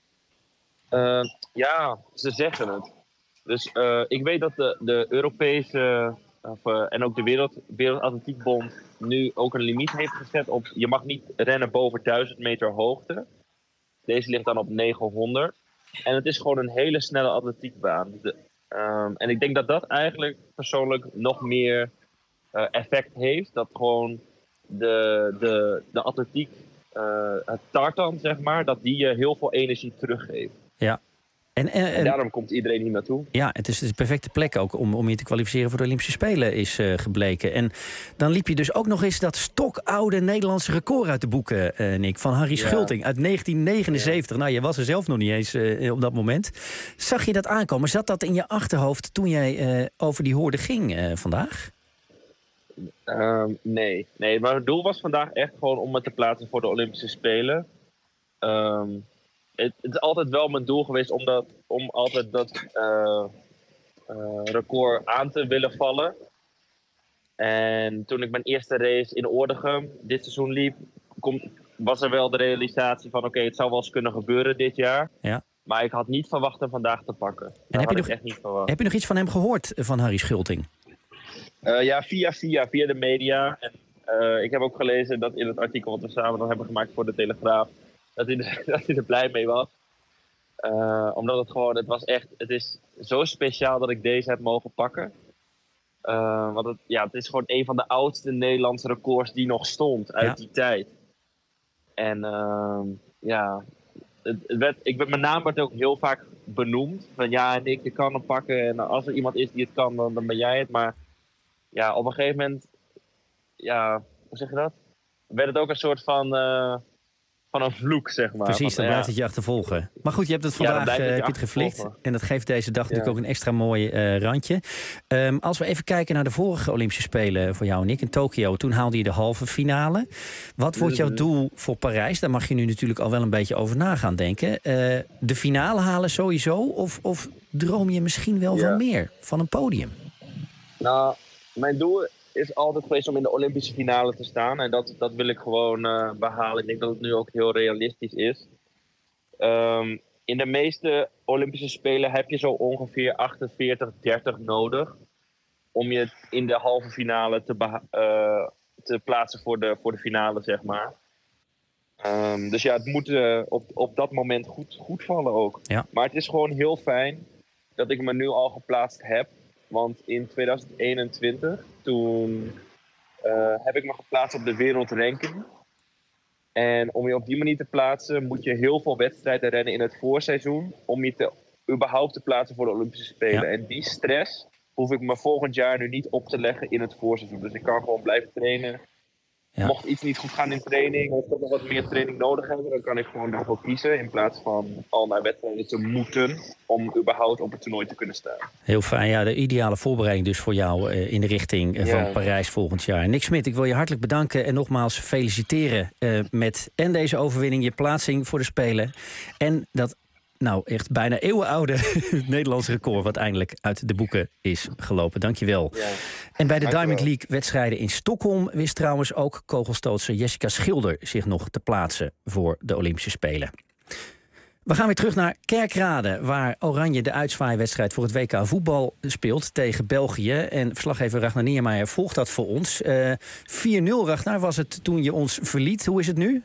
Ja, ze zeggen het. Dus ik weet dat de Europese en ook de Wereldatletiekbond nu ook een limiet heeft gezet op... je mag niet rennen boven 1000 meter hoogte. Deze ligt dan op 900. En het is gewoon een hele snelle atletiekbaan. En ik denk dat dat eigenlijk persoonlijk nog meer effect heeft. Dat gewoon de atletiek, het tartan zeg maar, dat die je heel veel energie teruggeeft. Ja. En daarom komt iedereen hier naartoe. Ja, het is de perfecte plek ook om je te kwalificeren voor de Olympische Spelen is gebleken. En dan liep je dus ook nog eens dat stokoude Nederlandse record uit de boeken, Nick, van Harry Schulting uit 1979. Nou, je was er zelf nog niet eens op dat moment. Zag je dat aankomen? Zat dat in je achterhoofd toen jij over die horde ging vandaag? Nee, maar het doel was vandaag echt gewoon om me te plaatsen voor de Olympische Spelen. Het is altijd wel mijn doel geweest om altijd dat record aan te willen vallen. En toen ik mijn eerste race in Oordegem dit seizoen liep, was er wel de realisatie van oké, het zou wel eens kunnen gebeuren dit jaar. Ja. Maar ik had niet verwacht hem vandaag te pakken. En heb je nog iets van hem gehoord, van Harry Schulting? Ja, via de media. En ik heb ook gelezen dat in het artikel wat we samen dan hebben gemaakt voor de Telegraaf, dat hij er blij mee was. Omdat het is zo speciaal dat ik deze heb mogen pakken. Want het is gewoon een van de oudste Nederlandse records die nog stond uit die tijd. En mijn naam werd ook heel vaak benoemd. Van ja, Nick, je kan hem pakken. En als er iemand is die het kan, dan ben jij het. Maar ja, op een gegeven moment, hoe zeg je dat? Werd het ook een soort van een vloek, zeg maar. Precies, dan blijft het je achtervolgen. Maar goed, je hebt het vandaag geflikt. En dat geeft deze dag natuurlijk ook een extra mooi randje. Als we even kijken naar de vorige Olympische Spelen voor jou, Nick, in Tokio. Toen haalde je de halve finale. Wat wordt jouw doel voor Parijs? Daar mag je nu natuurlijk al wel een beetje over na gaan denken. De finale halen sowieso? Of droom je misschien wel van meer? Van een podium? Nou, mijn doel is altijd geweest om in de Olympische finale te staan. En dat wil ik gewoon behalen. Ik denk dat het nu ook heel realistisch is. In de meeste Olympische Spelen heb je zo ongeveer 48-30 nodig om je in de halve finale te plaatsen voor de finale, zeg maar. Dus ja, het moet op dat moment goed vallen ook. Ja. Maar het is gewoon heel fijn dat ik me nu al geplaatst heb. Want in 2021, toen heb ik me geplaatst op de wereldranking. En om je op die manier te plaatsen, moet je heel veel wedstrijden rennen in het voorseizoen. Om je überhaupt te plaatsen voor de Olympische Spelen. Ja. En die stress hoef ik me volgend jaar nu niet op te leggen in het voorseizoen. Dus ik kan gewoon blijven trainen. Ja. Mocht iets niet goed gaan in training, of ik nog wat meer training nodig hebben, dan kan ik gewoon daarvoor kiezen. In plaats van al naar wedstrijden te moeten om überhaupt op het toernooi te kunnen staan. Heel fijn. Ja, de ideale voorbereiding dus voor jou in de richting van Parijs volgend jaar. Nick Smit, ik wil je hartelijk bedanken en nogmaals feliciteren met deze overwinning, je plaatsing voor de Spelen. En dat echt bijna eeuwenoude Nederlandse record wat eindelijk uit de boeken is gelopen. Dankjewel. Ja. En bij de Diamond League wedstrijden in Stockholm wist trouwens ook kogelstootster Jessica Schilder zich nog te plaatsen voor de Olympische Spelen. We gaan weer terug naar Kerkrade, waar Oranje de uitzwaaiwedstrijd voor het WK voetbal speelt tegen België. En verslaggever Ragnar Niemeyer volgt dat voor ons. 4-0, Ragnar, was het toen je ons verliet. Hoe is het nu?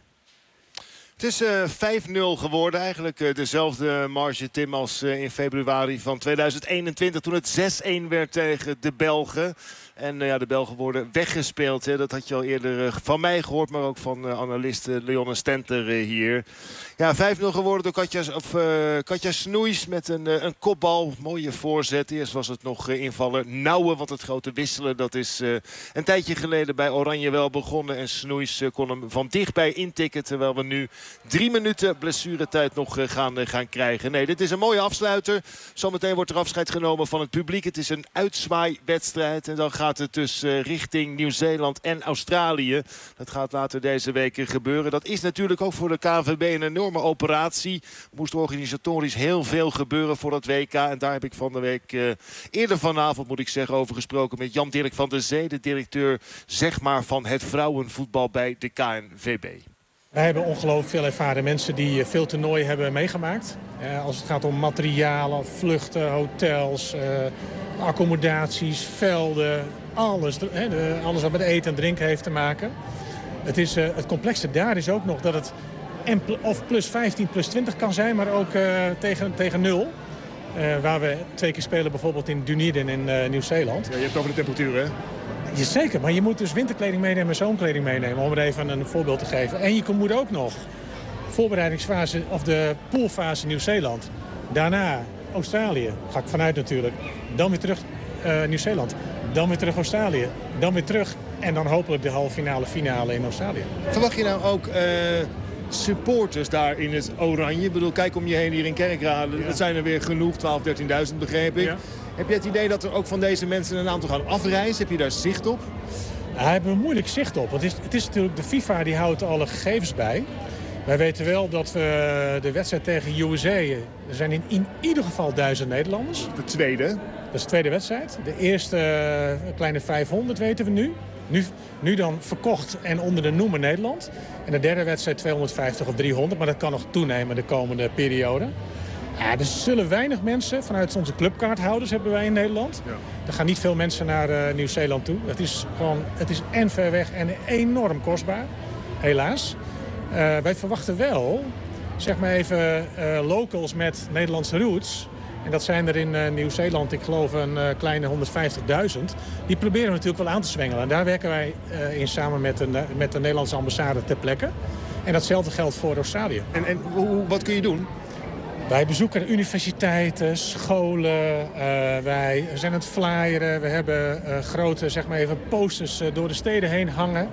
Het is 5-0 geworden. Eigenlijk dezelfde marge, Tim, als in februari van 2021. Toen het 6-1 werd tegen de Belgen. En de Belgen worden weggespeeld. Hè. Dat had je al eerder van mij gehoord, maar ook van analist Leon Stenter hier. Ja, 5-0 geworden door Katja Snoeis met een kopbal. Mooie voorzet. Eerst was het nog invaller Nouwen, want het grote wisselen dat is een tijdje geleden bij Oranje wel begonnen. En Snoeis kon hem van dichtbij intikken, terwijl we nu 3 minuten blessuretijd nog gaan krijgen. Nee, dit is een mooie afsluiter. Zometeen wordt er afscheid genomen van het publiek. Het is een uitzwaaiwedstrijd en dan gaat het dus richting Nieuw-Zeeland en Australië. Dat gaat later deze week gebeuren. Dat is natuurlijk ook voor de KNVB een enorme operatie. Er moest organisatorisch heel veel gebeuren voor het WK. En daar heb ik van de week eerder vanavond, moet ik zeggen, over gesproken met Jan-Dirk van der Zee, de directeur zeg maar van het vrouwenvoetbal bij de KNVB. Wij hebben ongelooflijk veel ervaren mensen die veel toernooien hebben meegemaakt. Als het gaat om materialen, vluchten, hotels, accommodaties, velden, alles. Alles wat met eten en drinken heeft te maken. Het complexe daar is ook nog dat het of plus 15, plus 20 kan zijn, maar ook tegen 0. Waar we 2 keer spelen bijvoorbeeld in Dunedin in Nieuw-Zeeland. Ja, je hebt het over de temperatuur, hè? Jazeker, maar je moet dus winterkleding meenemen en zomerkleding meenemen, om er even een voorbeeld te geven. En je moet ook nog voorbereidingsfase of de poolfase Nieuw-Zeeland. Daarna Australië, ga ik vanuit natuurlijk. Dan weer terug Nieuw-Zeeland. Dan weer terug Australië. Dan weer terug en dan hopelijk de halve finale in Australië. Verwacht je nou ook supporters daar in het Oranje? Ik bedoel, kijk om je heen hier in Kerkrade. Ja. Dat zijn er weer genoeg, 12.000, 13.000 begreep ik. Ja. Heb je het idee dat er ook van deze mensen een aantal gaan afreizen? Heb je daar zicht op? Daar hebben we moeilijk zicht op. Want het is natuurlijk de FIFA die houdt alle gegevens bij. Wij weten wel dat we de wedstrijd tegen USA... Er zijn in ieder geval 1000 Nederlanders. De tweede? Dat is de tweede wedstrijd. De eerste kleine 500 weten we nu. Nu dan verkocht en onder de noemer Nederland. En de derde wedstrijd 250 of 300. Maar dat kan nog toenemen de komende periode. Ja, er zullen weinig mensen, vanuit onze clubkaarthouders hebben wij in Nederland. Ja. Er gaan niet veel mensen naar Nieuw-Zeeland toe. Het is en ver weg en enorm kostbaar, helaas. Wij verwachten wel, zeg maar even, locals met Nederlandse roots. En dat zijn er in Nieuw-Zeeland, ik geloof een kleine 150.000. Die proberen we natuurlijk wel aan te zwengelen. En daar werken wij in samen met de Nederlandse ambassade ter plekke. En datzelfde geldt voor Australië. En wat kun je doen? Wij bezoeken universiteiten, scholen, wij zijn aan het flyeren. We hebben grote, zeg maar even, posters door de steden heen hangen.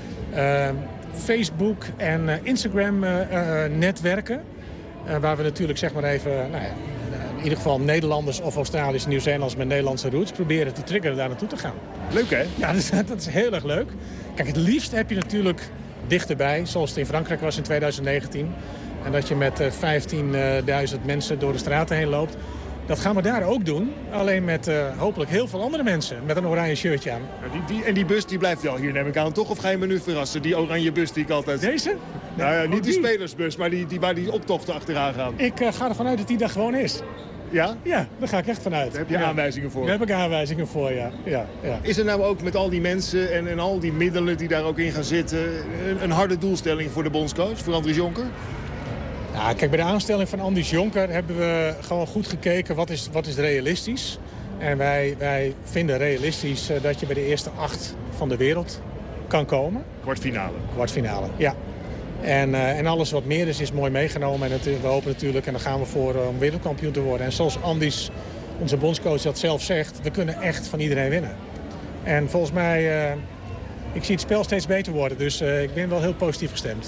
Facebook en Instagram netwerken. Waar we natuurlijk, zeg maar even, in ieder geval Nederlanders of Australiërs, Nieuw-Zeelanders met Nederlandse roots proberen te triggeren daar naartoe te gaan. Leuk, hè? Ja, dat is heel erg leuk. Kijk, het liefst heb je natuurlijk dichterbij, zoals het in Frankrijk was in 2019... En dat je met 15.000 mensen door de straten heen loopt. Dat gaan we daar ook doen. Alleen met hopelijk heel veel andere mensen. Met een oranje shirtje aan. En die bus die blijft wel hier, neem ik aan, toch? Of ga je me nu verrassen? Die oranje bus die ik altijd... Deze? Nou ja, niet die spelersbus, maar waar die optochten achteraan gaan. Ik ga ervan uit dat die dag gewoon is. Ja? Ja, daar ga ik echt vanuit. Daar heb je aanwijzingen voor? Daar heb ik aanwijzingen voor, ja. Is er nou ook met al die mensen en al die middelen die daar ook in gaan zitten... een harde doelstelling voor de bondscoach, voor Andries Jonker? Ja, kijk, bij de aanstelling van Andries Jonker hebben we gewoon goed gekeken wat is realistisch. En wij vinden realistisch dat je bij de eerste 8 van de wereld kan komen. Kwartfinale, ja. En alles wat meer is mooi meegenomen. En we hopen natuurlijk, en daar gaan we voor, om wereldkampioen te worden. En zoals Andries, onze bondscoach, dat zelf zegt, we kunnen echt van iedereen winnen. En volgens mij, ik zie het spel steeds beter worden. Dus ik ben wel heel positief gestemd.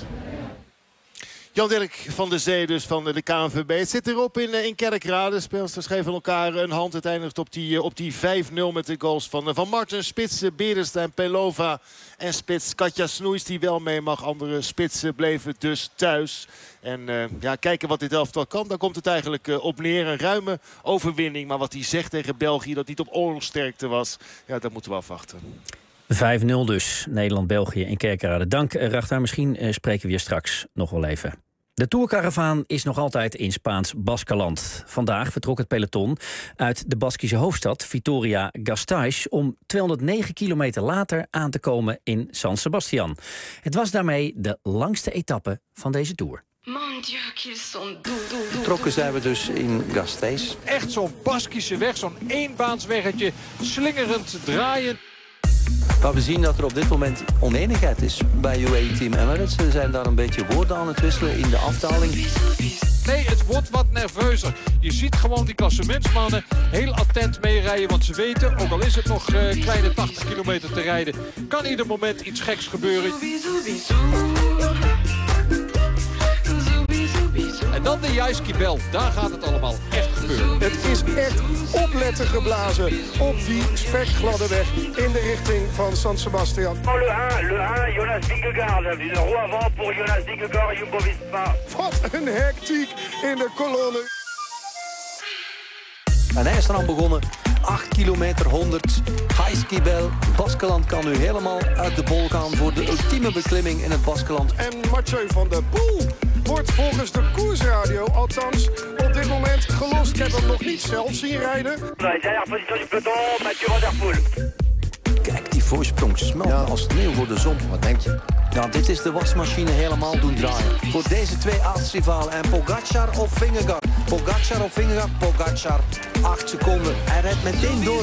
Jan-Dirk van der Zee dus van de KNVB. Het zit erop in Kerkrade. Speelsters geven elkaar een hand. Het eindigt op die 5-0 met de goals van Marten, Spits, Berenstein, Pelova en spits Katja Snoeis die wel mee mag. Andere spitsen bleven dus thuis. En kijken wat dit elftal kan. Daar komt het eigenlijk op neer. Een ruime overwinning. Maar wat hij zegt tegen België dat niet op oorlogsterkte was. Ja, dat moeten we afwachten. 5-0 dus. Nederland-België in Kerkrade. Dank, Ragnar. Misschien spreken we je straks nog wel even. De Tourcaravaan is nog altijd in Spaans Baskeland. Vandaag vertrok het peloton uit de Baskische hoofdstad Vitoria-Gasteiz om 209 kilometer later aan te komen in San Sebastián. Het was daarmee de langste etappe van deze Tour. Vertrokken zijn we dus in Gasteiz. Echt zo'n Baskische weg, zo'n eenbaansweggetje, slingerend draaien. Maar we zien dat er op dit moment onenigheid is bij UAE Team Emirates. Ze zijn daar een beetje woorden aan het wisselen in de afdaling. Nee, het wordt wat nerveuzer. Je ziet gewoon die klassementsmannen heel attent meerijden. Want ze weten, ook al is het nog kleine 80 kilometer te rijden, kan ieder moment iets geks gebeuren. En dan de Jaiski-bel. Daar gaat het allemaal echt gebeuren. Het is echt opletten geblazen op die spekgladde weg in de richting van San Sebastián. Le 1, Jonas Vingegaard. De roue avant pour Jonas Vingegaard, Jumbo-Visma. Wat een hectiek in de kolonne. En hij is eraan begonnen. 8 kilometer 100. Jaiski-bel. Baskeland kan nu helemaal uit de bol gaan voor de ultieme beklimming in het Baskeland. En Mathieu van der Poel wordt volgens de koersradio, althans op dit moment, gelost. Ik heb hem nog niet zelf zien rijden. Kijk, die voorsprong smelt als sneeuw voor de zon. Wat denk je? Ja, dit is de wasmachine helemaal doen draaien. Voor deze twee aartsrivalen. En Pogacar of Vingegaard. Pogacar of Vingegaard. Pogacar. 8 seconden. Hij rijdt meteen door.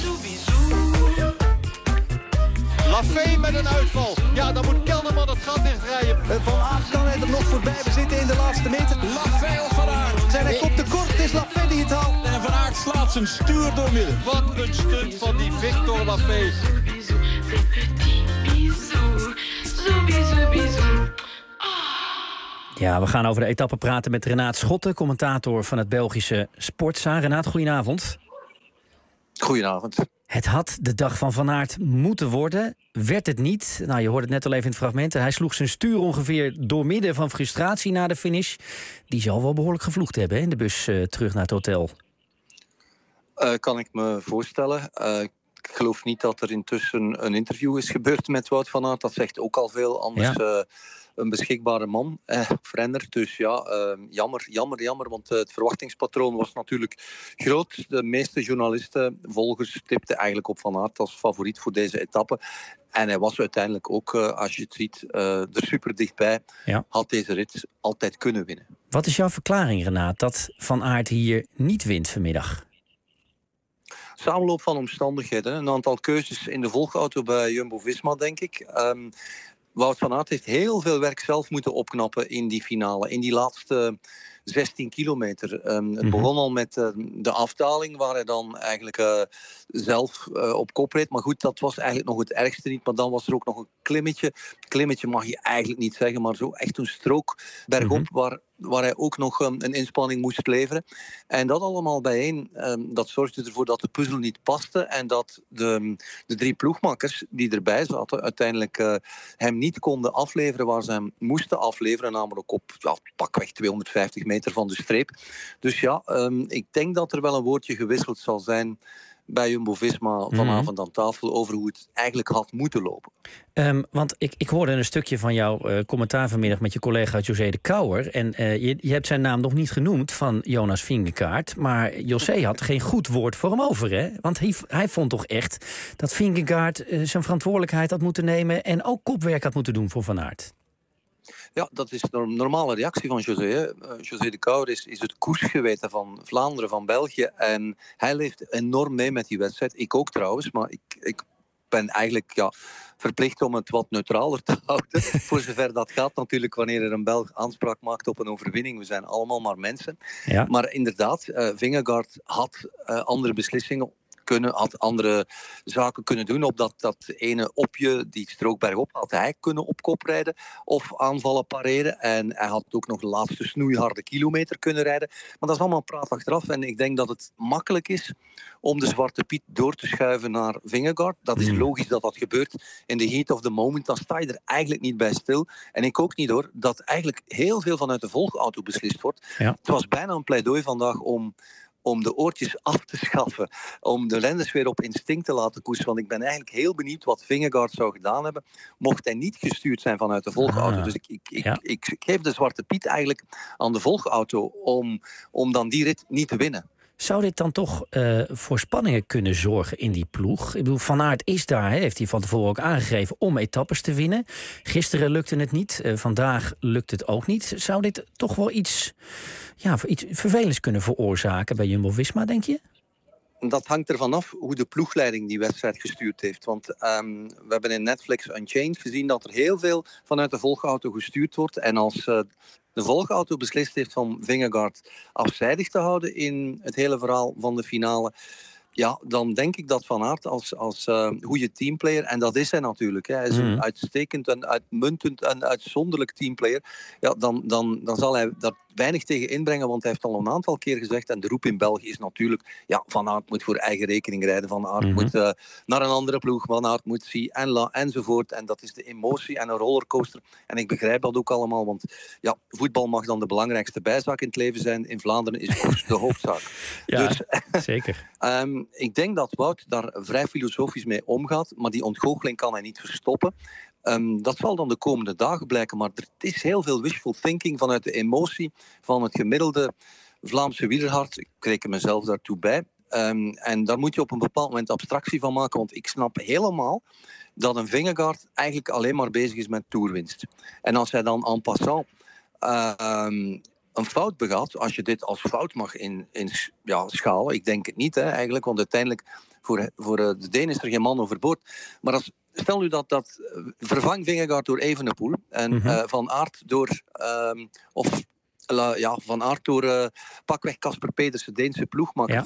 Lafay met een uitval. Ja, dan moet Kelderman het gat dichtrijden. Van Aert kan hij er nog voorbij. We zitten in de laatste meter. Lafay of Van Aert. Zijn hij komt tekort. Het is Lafay die het haalt. En Van Aert slaat zijn stuur door midden. Wat een stunt van die Victor Lafay. Ja, we gaan over de etappe praten met Renaat Schotten, commentator van het Belgische Sportza. Renaat, goedenavond. Goedenavond. Het had de dag van Van Aert moeten worden. Werd het niet. Nou, je hoorde het net al even in het fragment. Hij sloeg zijn stuur ongeveer doormidden van frustratie na de finish. Die zal wel behoorlijk gevloekt hebben, hè, in de bus terug naar het hotel. Kan ik me voorstellen. Ik geloof niet dat er intussen een interview is gebeurd met Wout van Aert. Dat zegt ook al veel. Anders een beschikbare man, renner. Dus ja, jammer. Want het verwachtingspatroon was natuurlijk groot. De meeste journalisten, volgers, stipten eigenlijk op Van Aert als favoriet voor deze etappe. En hij was uiteindelijk ook, als je het ziet, er super dichtbij. Ja. Had deze rit altijd kunnen winnen. Wat is jouw verklaring, Renaat, dat Van Aert hier niet wint vanmiddag? Samenloop van omstandigheden. Een aantal keuzes in de volgauto bij Jumbo-Visma, denk ik. Wout van Aert heeft heel veel werk zelf moeten opknappen in die finale. In die laatste 16 kilometer. Het begon al met de afdaling, waar hij dan eigenlijk zelf op kop reed. Maar goed, dat was eigenlijk nog het ergste niet. Maar dan was er ook nog een klimmetje. Klimmetje mag je eigenlijk niet zeggen, maar zo echt een strook bergop waar hij ook nog een inspanning moest leveren. En dat allemaal bijeen, dat zorgde ervoor dat de puzzel niet paste en dat de 3 ploegmakkers die erbij zaten uiteindelijk hem niet konden afleveren waar ze hem moesten afleveren, namelijk op pakweg 250 meter van de streep. Dus ja, ik denk dat er wel een woordje gewisseld zal zijn bij Jumbo-Visma vanavond aan tafel over hoe het eigenlijk had moeten lopen. Want ik hoorde een stukje van jouw commentaar vanmiddag met je collega José de Kouwer. En je hebt zijn naam nog niet genoemd van Jonas Vingegaard. Maar José had geen goed woord voor hem over, hè? Want hij vond toch echt dat Vingegaard zijn verantwoordelijkheid had moeten nemen en ook kopwerk had moeten doen voor Van Aert. Ja, dat is een normale reactie van José. Hè. José de Kouwer is het koersgeweten van Vlaanderen, van België. En hij leeft enorm mee met die wedstrijd. Ik ook trouwens, maar ik ben eigenlijk verplicht om het wat neutraler te houden. Voor zover dat gaat natuurlijk wanneer er een Belg aanspraak maakt op een overwinning. We zijn allemaal maar mensen. Ja. Maar inderdaad, Vingegaard had andere beslissingen had andere zaken kunnen doen. Op dat ene opje, die strook bergop, had hij kunnen op kop rijden of aanvallen pareren. En hij had ook nog de laatste snoeiharde kilometer kunnen rijden. Maar dat is allemaal praat achteraf. En ik denk dat het makkelijk is om de Zwarte Piet door te schuiven naar Vingegaard. Dat is logisch dat dat gebeurt in de heat of the moment. Dan sta je er eigenlijk niet bij stil. En ik ook niet hoor, dat eigenlijk heel veel vanuit de volgauto beslist wordt. Ja. Het was bijna een pleidooi vandaag om om de oortjes af te schaffen, om de rennes weer op instinct te laten koersen. Want ik ben eigenlijk heel benieuwd wat Vingegaard zou gedaan hebben, mocht hij niet gestuurd zijn vanuit de volgauto. Dus ik geef de Zwarte Piet eigenlijk aan de volgauto om dan die rit niet te winnen. Zou dit dan toch voor spanningen kunnen zorgen in die ploeg? Ik bedoel, Van Aert is daar, heeft hij van tevoren ook aangegeven om etappes te winnen. Gisteren lukte het niet, vandaag lukt het ook niet. Zou dit toch wel iets vervelends kunnen veroorzaken bij Jumbo-Visma, denk je? Dat hangt ervan af hoe de ploegleiding die wedstrijd gestuurd heeft. Want we hebben in Netflix Unchained gezien dat er heel veel vanuit de volgauto gestuurd wordt. En als de volgauto beslist heeft van Vingegaard afzijdig te houden in het hele verhaal van de finale, ja, dan denk ik dat Van Aert als goede teamplayer, en dat is hij natuurlijk, hij is een uitstekend en uitmuntend en uitzonderlijk teamplayer, ja, dan zal hij daar weinig tegen inbrengen, want hij heeft al een aantal keer gezegd, en de roep in België is natuurlijk, ja, Van Aert moet voor eigen rekening rijden, Van Aert moet naar een andere ploeg, Van Aert moet zien, enzovoort. En dat is de emotie en een rollercoaster. En ik begrijp dat ook allemaal, want ja, voetbal mag dan de belangrijkste bijzaak in het leven zijn. In Vlaanderen is koers de hoofdzaak. Ja, dus, zeker. Ik denk dat Wout daar vrij filosofisch mee omgaat, maar die ontgoocheling kan hij niet verstoppen. Dat zal dan de komende dagen blijken, maar er is heel veel wishful thinking vanuit de emotie van het gemiddelde Vlaamse wielerhart. Ik reken mezelf daartoe bij. En daar moet je op een bepaald moment abstractie van maken, want ik snap helemaal dat een Vingegaard eigenlijk alleen maar bezig is met toerwinst. En als hij dan en passant een fout begaat, als je dit als fout mag schalen, ik denk het niet eigenlijk, want uiteindelijk voor de Deen is er geen man overboord. Maar stel nu dat vervang Vingegaard door Evenepoel en Van Aert door Van Aert door pakweg Casper Pedersen, Deense ploegmakker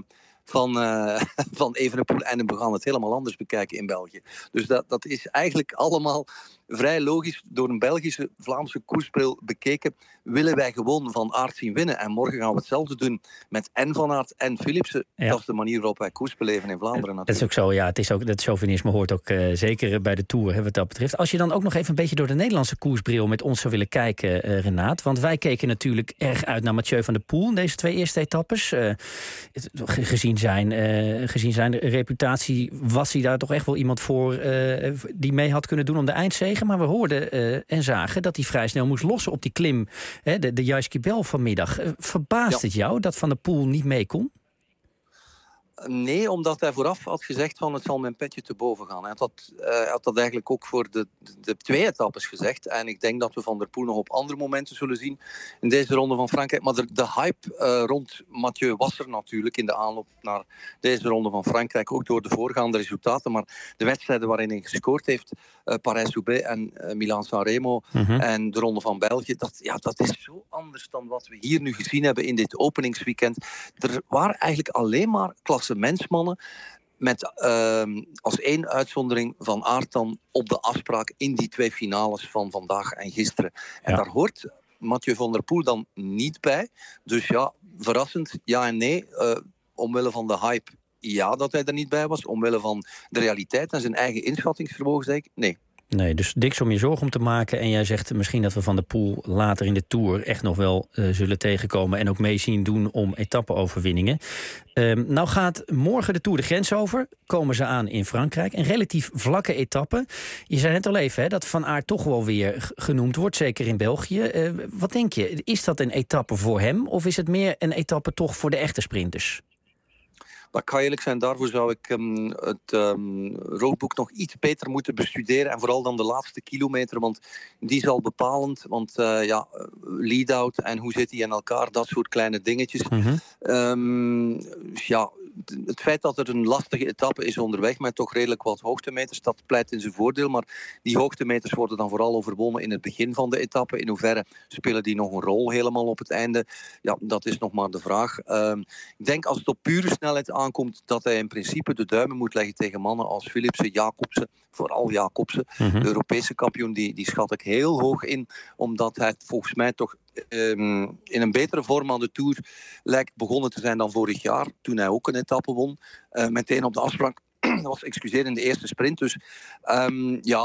van Evenepoel, en we gaan het helemaal anders bekijken in België. Dus dat is eigenlijk allemaal vrij logisch. Door een Belgische, Vlaamse koersbril bekeken willen wij gewoon Van Aert zien winnen. En morgen gaan we hetzelfde doen met en Van Aert en Philipsen. Ja. Dat is de manier waarop wij koers beleven in Vlaanderen natuurlijk. Dat is ook zo, ja. Het is ook, dat chauvinisme hoort ook zeker bij de Tour, wat dat betreft. Als je dan ook nog even een beetje door de Nederlandse koersbril met ons zou willen kijken, Renaat. Want wij keken natuurlijk erg uit naar Mathieu van der Poel in deze 2 eerste etappes. Gezien zijn reputatie was hij daar toch echt wel iemand voor die mee had kunnen doen om de eindzege. Maar we hoorden en zagen dat hij vrij snel moest lossen op die klim, de Jaiskibel vanmiddag. Verbaast het jou dat Van der Poel niet mee kon? Nee, omdat hij vooraf had gezegd van het zal mijn petje te boven gaan. Hij had dat eigenlijk ook voor de 2 etappes gezegd. En ik denk dat we Van der Poel nog op andere momenten zullen zien in deze ronde van Frankrijk. Maar de hype rond Mathieu was er natuurlijk in de aanloop naar deze ronde van Frankrijk. Ook door de voorgaande resultaten. Maar de wedstrijden waarin hij gescoord heeft, Parijs-Roubaix en Milaan-San Remo en de ronde van België, dat is zo anders dan wat we hier nu gezien hebben in dit openingsweekend. Er waren eigenlijk alleen maar klassementsmannen met als 1 uitzondering Van Aert dan op de afspraak in die 2 finales van vandaag en gisteren. En daar hoort Mathieu van der Poel dan niet bij. Dus ja, verrassend, ja en nee. Omwille van de hype, ja, dat hij er niet bij was. Omwille van de realiteit en zijn eigen inschattingsvermogen, zeg ik, nee. Nee, dus niks om je zorgen om te maken. En jij zegt misschien dat we Van der Poel later in de Tour echt nog wel zullen tegenkomen en ook mee zien doen om etappe-overwinningen. Nou gaat morgen de Tour de grens over. Komen ze aan in Frankrijk. Een relatief vlakke etappe. Je zei net al even dat Van Aert toch wel weer genoemd wordt, zeker in België. Wat denk je? Is dat een etappe voor hem of is het meer een etappe toch voor de echte sprinters? Dat kan eerlijk zijn, daarvoor zou ik het roadbook nog iets beter moeten bestuderen. En vooral dan de laatste kilometer, want die is al bepalend. Want lead-out en hoe zit hij in elkaar, dat soort kleine dingetjes. Het feit dat er een lastige etappe is onderweg met toch redelijk wat hoogtemeters, dat pleit in zijn voordeel. Maar die hoogtemeters worden dan vooral overwonnen in het begin van de etappe. In hoeverre spelen die nog een rol helemaal op het einde? Ja, dat is nog maar de vraag. Ik denk als het op pure snelheid aankomt, dat hij in principe de duimen moet leggen tegen mannen als Philipsen, Jacobsen. Vooral Jacobsen, de Europese kampioen, die schat ik heel hoog in. Omdat hij volgens mij toch in een betere vorm aan de Tour lijkt begonnen te zijn dan vorig jaar, toen hij ook een etappe won. Meteen op de afspraak. Dat was, in de eerste sprint. Dus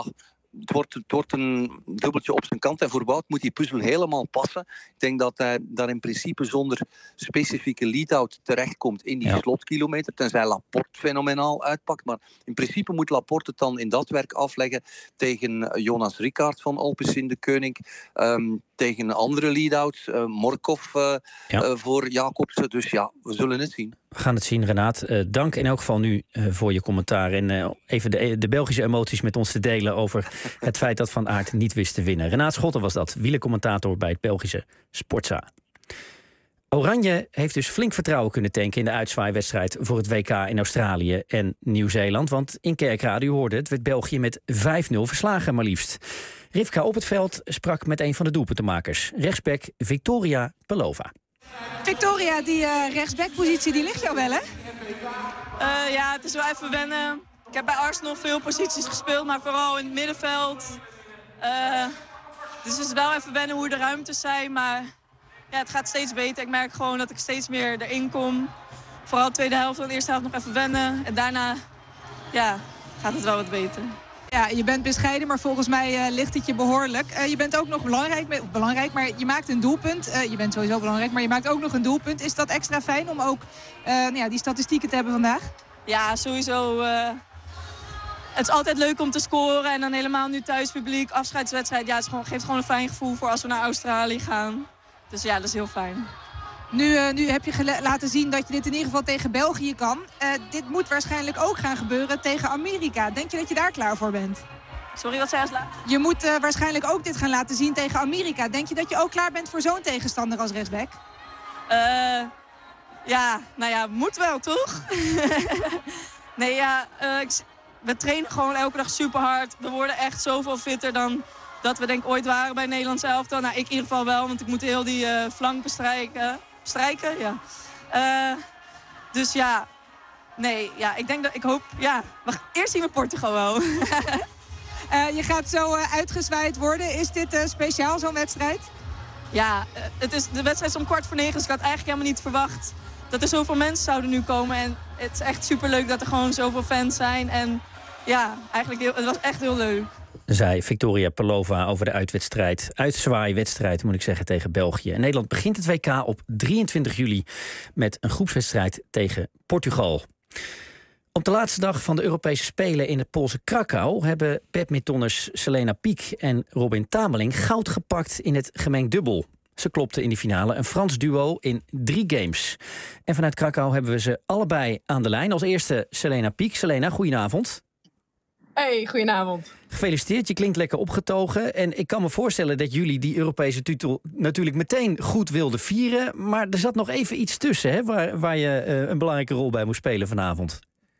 het wordt een dubbeltje op zijn kant. En voor Wout moet die puzzel helemaal passen. Ik denk dat hij daar in principe zonder specifieke lead-out terechtkomt in die slotkilometer. Tenzij Laporte fenomenaal uitpakt. Maar in principe moet Laporte het dan in dat werk afleggen tegen Jonas Rickaert van Alpecin de Koning. Tegen andere lead-outs. Morkov voor Jacobsen. Dus ja, we zullen het zien. We gaan het zien, Renaat. Dank in elk geval nu voor je commentaar. En even de Belgische emoties met ons te delen over het feit dat Van Aert niet wist te winnen. Renaat Schotten was dat, wielercommentator bij het Belgische Sportza. Oranje heeft dus flink vertrouwen kunnen tanken in de uitzwaaiwedstrijd voor het WK in Australië en Nieuw-Zeeland. Want in Kerkrade, u hoorde het, werd België met 5-0 verslagen maar liefst. Rivka op het veld sprak met een van de doelpuntenmakers, rechtsback Victoria Pelova. Victoria, die rechtsbackpositie die ligt jou wel, hè? Ja, het is wel even wennen. Ik heb bij Arsenal veel posities gespeeld, maar vooral in het middenveld. Dus het is wel even wennen hoe de ruimtes zijn, maar ja, het gaat steeds beter. Ik merk gewoon dat ik steeds meer erin kom. Vooral de tweede helft en de eerste helft nog even wennen. En daarna gaat het wel wat beter. Ja, je bent bescheiden, maar volgens mij ligt het je behoorlijk. Je bent ook nog belangrijk, maar je maakt een doelpunt. Je bent sowieso belangrijk, maar je maakt ook nog een doelpunt. Is dat extra fijn om ook die statistieken te hebben vandaag? Ja, sowieso. Het is altijd leuk om te scoren. En dan helemaal nu thuispubliek, afscheidswedstrijd. Ja, het geeft gewoon een fijn gevoel voor als we naar Australië gaan. Dus ja, dat is heel fijn. Nu heb je laten zien dat je dit in ieder geval tegen België kan. Dit moet waarschijnlijk ook gaan gebeuren tegen Amerika. Denk je dat je daar klaar voor bent? Sorry, wat zei je als laat? Je moet waarschijnlijk ook dit gaan laten zien tegen Amerika. Denk je dat je ook klaar bent voor zo'n tegenstander als rechtsback? Moet wel, toch? Nee, ja, we trainen gewoon elke dag super hard. We worden echt zoveel fitter dan dat we denk ooit waren bij Nederlands elftal. Nou, ik in ieder geval wel, want ik moet heel die flank bestrijken. Ja. Dus ja, ik hoop, eerst zien we Portugal wel. Je gaat zo uitgezwaaid worden. Is dit speciaal, zo'n wedstrijd? Ja, de wedstrijd is om 8:45, dus ik had eigenlijk helemaal niet verwacht dat er zoveel mensen zouden nu komen. En het is echt superleuk dat er gewoon zoveel fans zijn. En ja, eigenlijk het was echt heel leuk. Zei Victoria Pelova over de uitzwaaiwedstrijd, moet ik zeggen, tegen België. En Nederland begint het WK op 23 juli met een groepswedstrijd tegen Portugal. Op de laatste dag van de Europese Spelen in het Poolse Krakau hebben badmintonners Selena Piek en Robin Tameling goud gepakt in het gemengd dubbel. Ze klopten in de finale een Frans duo in 3 games. En vanuit Krakau hebben we ze allebei aan de lijn. Als eerste Selena Piek. Selena, goedenavond. Hey, goedenavond. Gefeliciteerd, je klinkt lekker opgetogen. En ik kan me voorstellen dat jullie die Europese titel natuurlijk meteen goed wilden vieren. Maar er zat nog even iets tussen, hè, waar je een belangrijke rol bij moest spelen vanavond.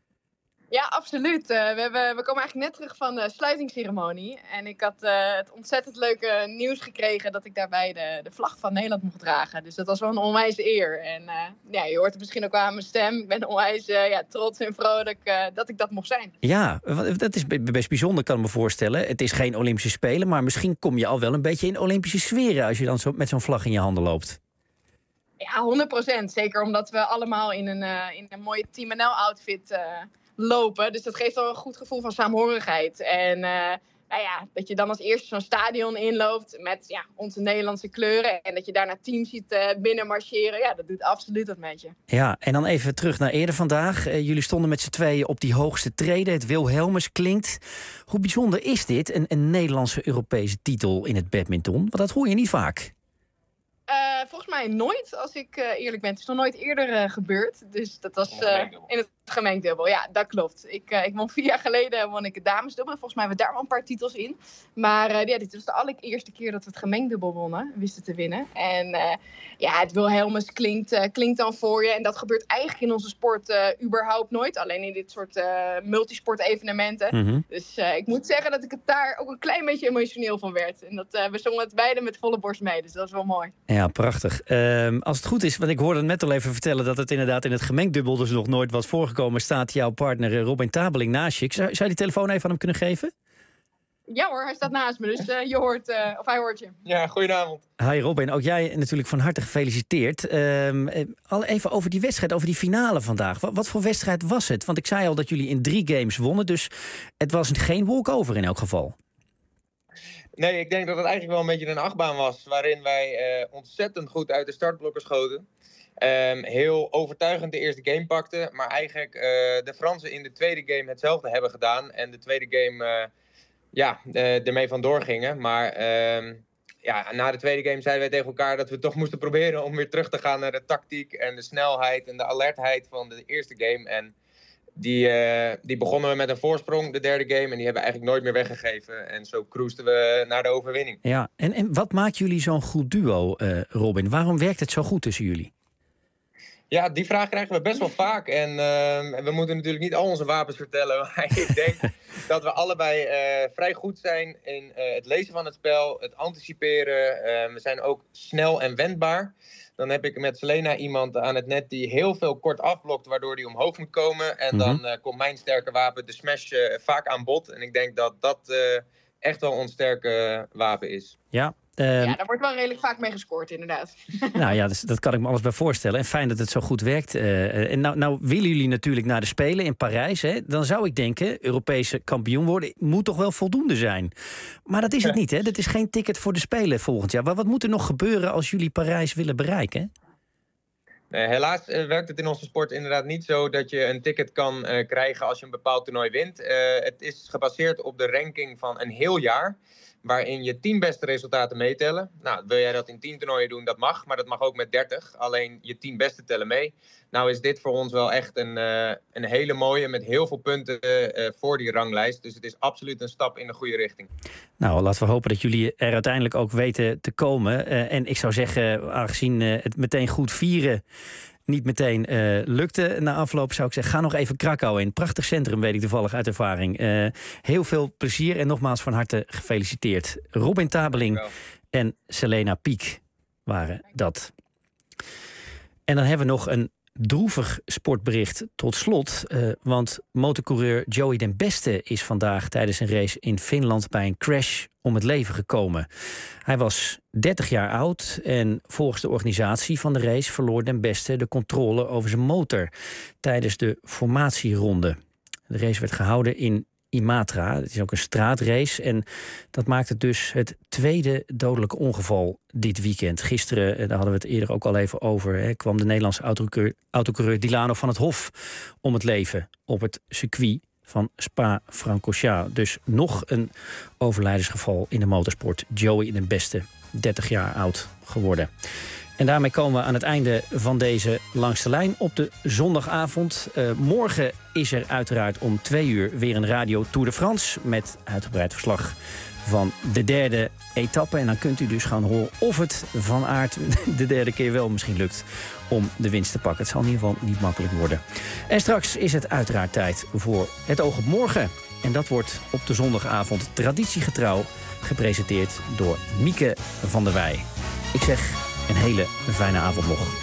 Ja, absoluut. We komen eigenlijk net terug van de sluitingsceremonie. En ik had het ontzettend leuke nieuws gekregen dat ik daarbij de vlag van Nederland mocht dragen. Dus dat was wel een onwijs eer. En je hoort het misschien ook wel aan mijn stem. Ik ben onwijs trots en vrolijk dat ik dat mocht zijn. Ja, dat is best bijzonder, kan ik me voorstellen. Het is geen Olympische Spelen, maar misschien kom je al wel een beetje in Olympische sferen als je dan zo met zo'n vlag in je handen loopt. Ja, 100%. Zeker omdat we allemaal in een mooie Team NL-outfit lopen. Dus dat geeft wel een goed gevoel van saamhorigheid. En dat je dan als eerste zo'n stadion inloopt met onze Nederlandse kleuren. En dat je daarna teams ziet binnenmarcheren. Ja, dat doet absoluut wat met je. Ja, en dan even terug naar eerder vandaag. Jullie stonden met z'n tweeën op die hoogste trede. Het Wilhelmus klinkt. Hoe bijzonder is dit, een Nederlandse Europese titel in het badminton? Want dat hoor je niet vaak. Volgens mij nooit, als ik eerlijk ben. Het is nog nooit eerder gebeurd. Dus dat was in het gemengd dubbel. Ja, dat klopt. Ik won 4 jaar geleden won ik het damesdubbel. Volgens mij hebben we daar wel een paar titels in. Maar dit was de allereerste keer dat we het gemengd dubbel wisten te winnen. En het Wilhelmus klinkt dan voor je. En dat gebeurt eigenlijk in onze sport überhaupt nooit. Alleen in dit soort multisport evenementen. Mm-hmm. Dus ik moet zeggen dat ik het daar ook een klein beetje emotioneel van werd. En dat we zongen het beide met volle borst mee. Dus dat is wel mooi. Ja, prachtig. Als het goed is, want ik hoorde het net al even vertellen dat het inderdaad in het gemengd dubbel dus nog nooit was voorgekomen, staat jouw partner Robin Tabeling naast je. Zou je die telefoon even aan hem kunnen geven? Ja hoor, hij staat naast me, dus hij hoort je. Ja, goedenavond. Hi Robin, ook jij natuurlijk van harte gefeliciteerd. Al even over die wedstrijd, over die finale vandaag. Wat voor wedstrijd was het? Want ik zei al dat jullie in 3 games wonnen, dus het was geen walkover in elk geval. Nee, ik denk dat het eigenlijk wel een beetje een achtbaan was. Waarin wij ontzettend goed uit de startblokken schoten. Heel overtuigend de eerste game pakten. Maar eigenlijk de Fransen in de tweede game hetzelfde hebben gedaan. En de tweede game ermee vandoor gingen. Maar na de tweede game zeiden wij tegen elkaar dat we toch moesten proberen om weer terug te gaan naar de tactiek en de snelheid en de alertheid van de eerste game. En die begonnen we met een voorsprong, de derde game. En die hebben we eigenlijk nooit meer weggegeven. En zo cruisten we naar de overwinning. Ja, en wat maakt jullie zo'n goed duo, Robin? Waarom werkt het zo goed tussen jullie? Ja, die vraag krijgen we best wel vaak. En we moeten natuurlijk niet al onze wapens vertellen. Maar ik denk dat we allebei vrij goed zijn in het lezen van het spel, het anticiperen. We zijn ook snel en wendbaar. Dan heb ik met Selena iemand aan het net die heel veel kort afblokt, waardoor die omhoog moet komen. En dan komt mijn sterke wapen, de smash, vaak aan bod. En ik denk dat dat echt wel ons sterke wapen is. Ja. Daar wordt wel redelijk vaak mee gescoord, inderdaad. Nou ja, dat kan ik me alles bij voorstellen. En fijn dat het zo goed werkt. En nou willen jullie natuurlijk naar de Spelen in Parijs. Hè? Dan zou ik denken, Europese kampioen worden moet toch wel voldoende zijn. Maar dat is het niet, hè? Dat is geen ticket voor de Spelen volgend jaar. Wat moet er nog gebeuren als jullie Parijs willen bereiken? Helaas werkt het in onze sport inderdaad niet zo dat je een ticket kan krijgen als je een bepaald toernooi wint. Het is gebaseerd op de ranking van een heel jaar, waarin je 10 beste resultaten meetellen. Nou, wil jij dat in 10 toernooien doen, dat mag, maar dat mag ook met 30. Alleen je 10 beste tellen mee. Nou is dit voor ons wel echt een hele mooie, met heel veel punten voor die ranglijst. Dus het is absoluut een stap in de goede richting. Nou, laten we hopen dat jullie er uiteindelijk ook weten te komen. En ik zou zeggen, aangezien het meteen goed vieren niet meteen lukte na afloop, zou ik zeggen, ga nog even Krakau in. Prachtig centrum, weet ik toevallig uit ervaring. Heel veel plezier en nogmaals van harte gefeliciteerd. Robin Tabeling en Selena Piek waren dat. En dan hebben we nog een droevig sportbericht tot slot. Want motorcoureur Joey den Beste is vandaag tijdens een race in Finland bij een crash om het leven gekomen. Hij was 30 jaar oud en volgens de organisatie van de race verloor den Beste de controle over zijn motor tijdens de formatieronde. De race werd gehouden in Imatra. Het is ook een straatrace en dat maakt het dus het tweede dodelijke ongeval dit weekend. Gisteren, daar hadden we het eerder ook al even over, kwam de Nederlandse autocoureur Dilano van het Hof om het leven op het circuit van Spa-Francorchamps. Dus nog een overlijdensgeval in de motorsport. Joey den Beste, 30 jaar oud geworden. En daarmee komen we aan het einde van deze Langs de Lijn op de zondagavond. Morgen is er uiteraard om 2:00 weer een Radio Tour de France met uitgebreid verslag van de derde etappe. En dan kunt u dus gaan horen of het Van Aert de derde keer wel misschien lukt om de winst te pakken. Het zal in ieder geval niet makkelijk worden. En straks is het uiteraard tijd voor Het Oog op Morgen. En dat wordt op de zondagavond traditiegetrouw gepresenteerd door Mieke van der Wij. Ik zeg een hele fijne avond nog.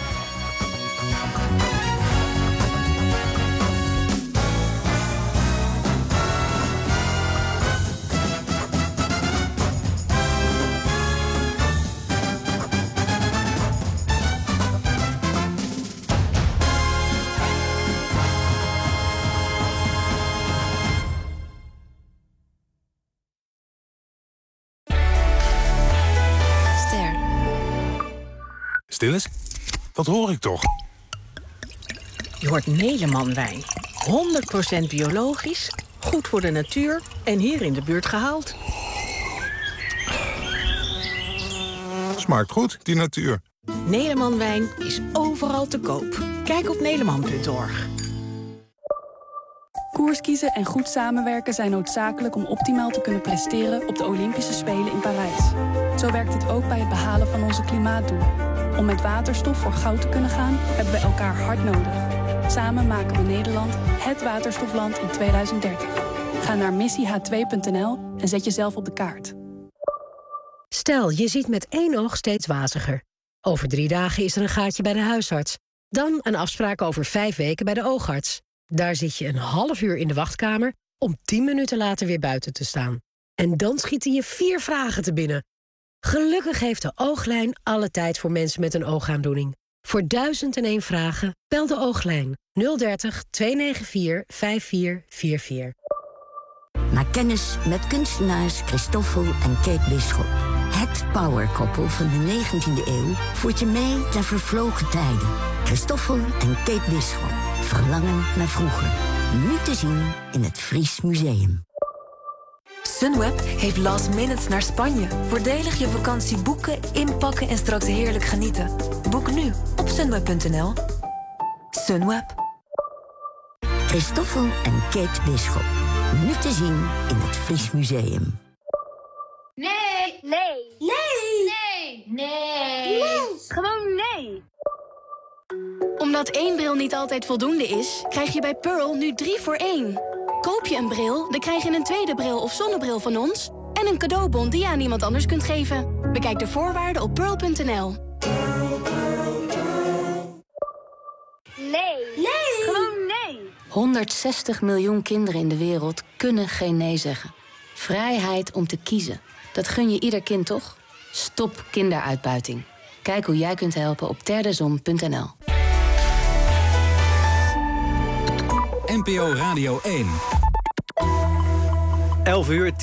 Stil eens. Wat hoor ik toch? Je hoort Neleman-wijn. 100% biologisch, goed voor de natuur en hier in de buurt gehaald. Smaakt goed, die natuur. Neleman-wijn is overal te koop. Kijk op neleman.org. Koers kiezen en goed samenwerken zijn noodzakelijk om optimaal te kunnen presteren op de Olympische Spelen in Parijs. Zo werkt het ook bij het behalen van onze klimaatdoelen. Om met waterstof voor goud te kunnen gaan, hebben we elkaar hard nodig. Samen maken we Nederland het waterstofland in 2030. Ga naar missieh2.nl en zet jezelf op de kaart. Stel, je ziet met één oog steeds waziger. Over 3 dagen is er een gaatje bij de huisarts. Dan een afspraak over 5 weken bij de oogarts. Daar zit je een half uur in de wachtkamer om 10 minuten later weer buiten te staan. En dan schieten je 4 vragen te binnen. Gelukkig heeft de Ooglijn alle tijd voor mensen met een oogaandoening. Voor 1001 vragen bel de Ooglijn 030 294 5444. Maak kennis met kunstenaars Christoffel en Kate Bisschop. Het powerkoppel van de 19e eeuw voert je mee naar vervlogen tijden. Christoffel en Kate Bisschop. Verlangen naar vroeger. Nu te zien in het Fries Museum. Sunweb heeft last minutes naar Spanje. Voordelig je vakantie boeken, inpakken en straks heerlijk genieten. Boek nu op sunweb.nl. Sunweb. Christoffel en Kate Bisschop. Nu te zien in het Fries Museum. Nee. Nee. Nee. Nee. Nee. Nee. Gewoon nee. Omdat 1 bril niet altijd voldoende is, krijg je bij Pearl nu 3 voor 1. Koop je een bril, dan krijg je een tweede bril of zonnebril van ons... en een cadeaubon die je aan iemand anders kunt geven. Bekijk de voorwaarden op pearl.nl. Nee. Nee. Gewoon nee. 160 miljoen kinderen in de wereld kunnen geen nee zeggen. Vrijheid om te kiezen. Dat gun je ieder kind, toch? Stop kinderuitbuiting. Kijk hoe jij kunt helpen op terdesom.nl. NPO Radio 1. 11 uur.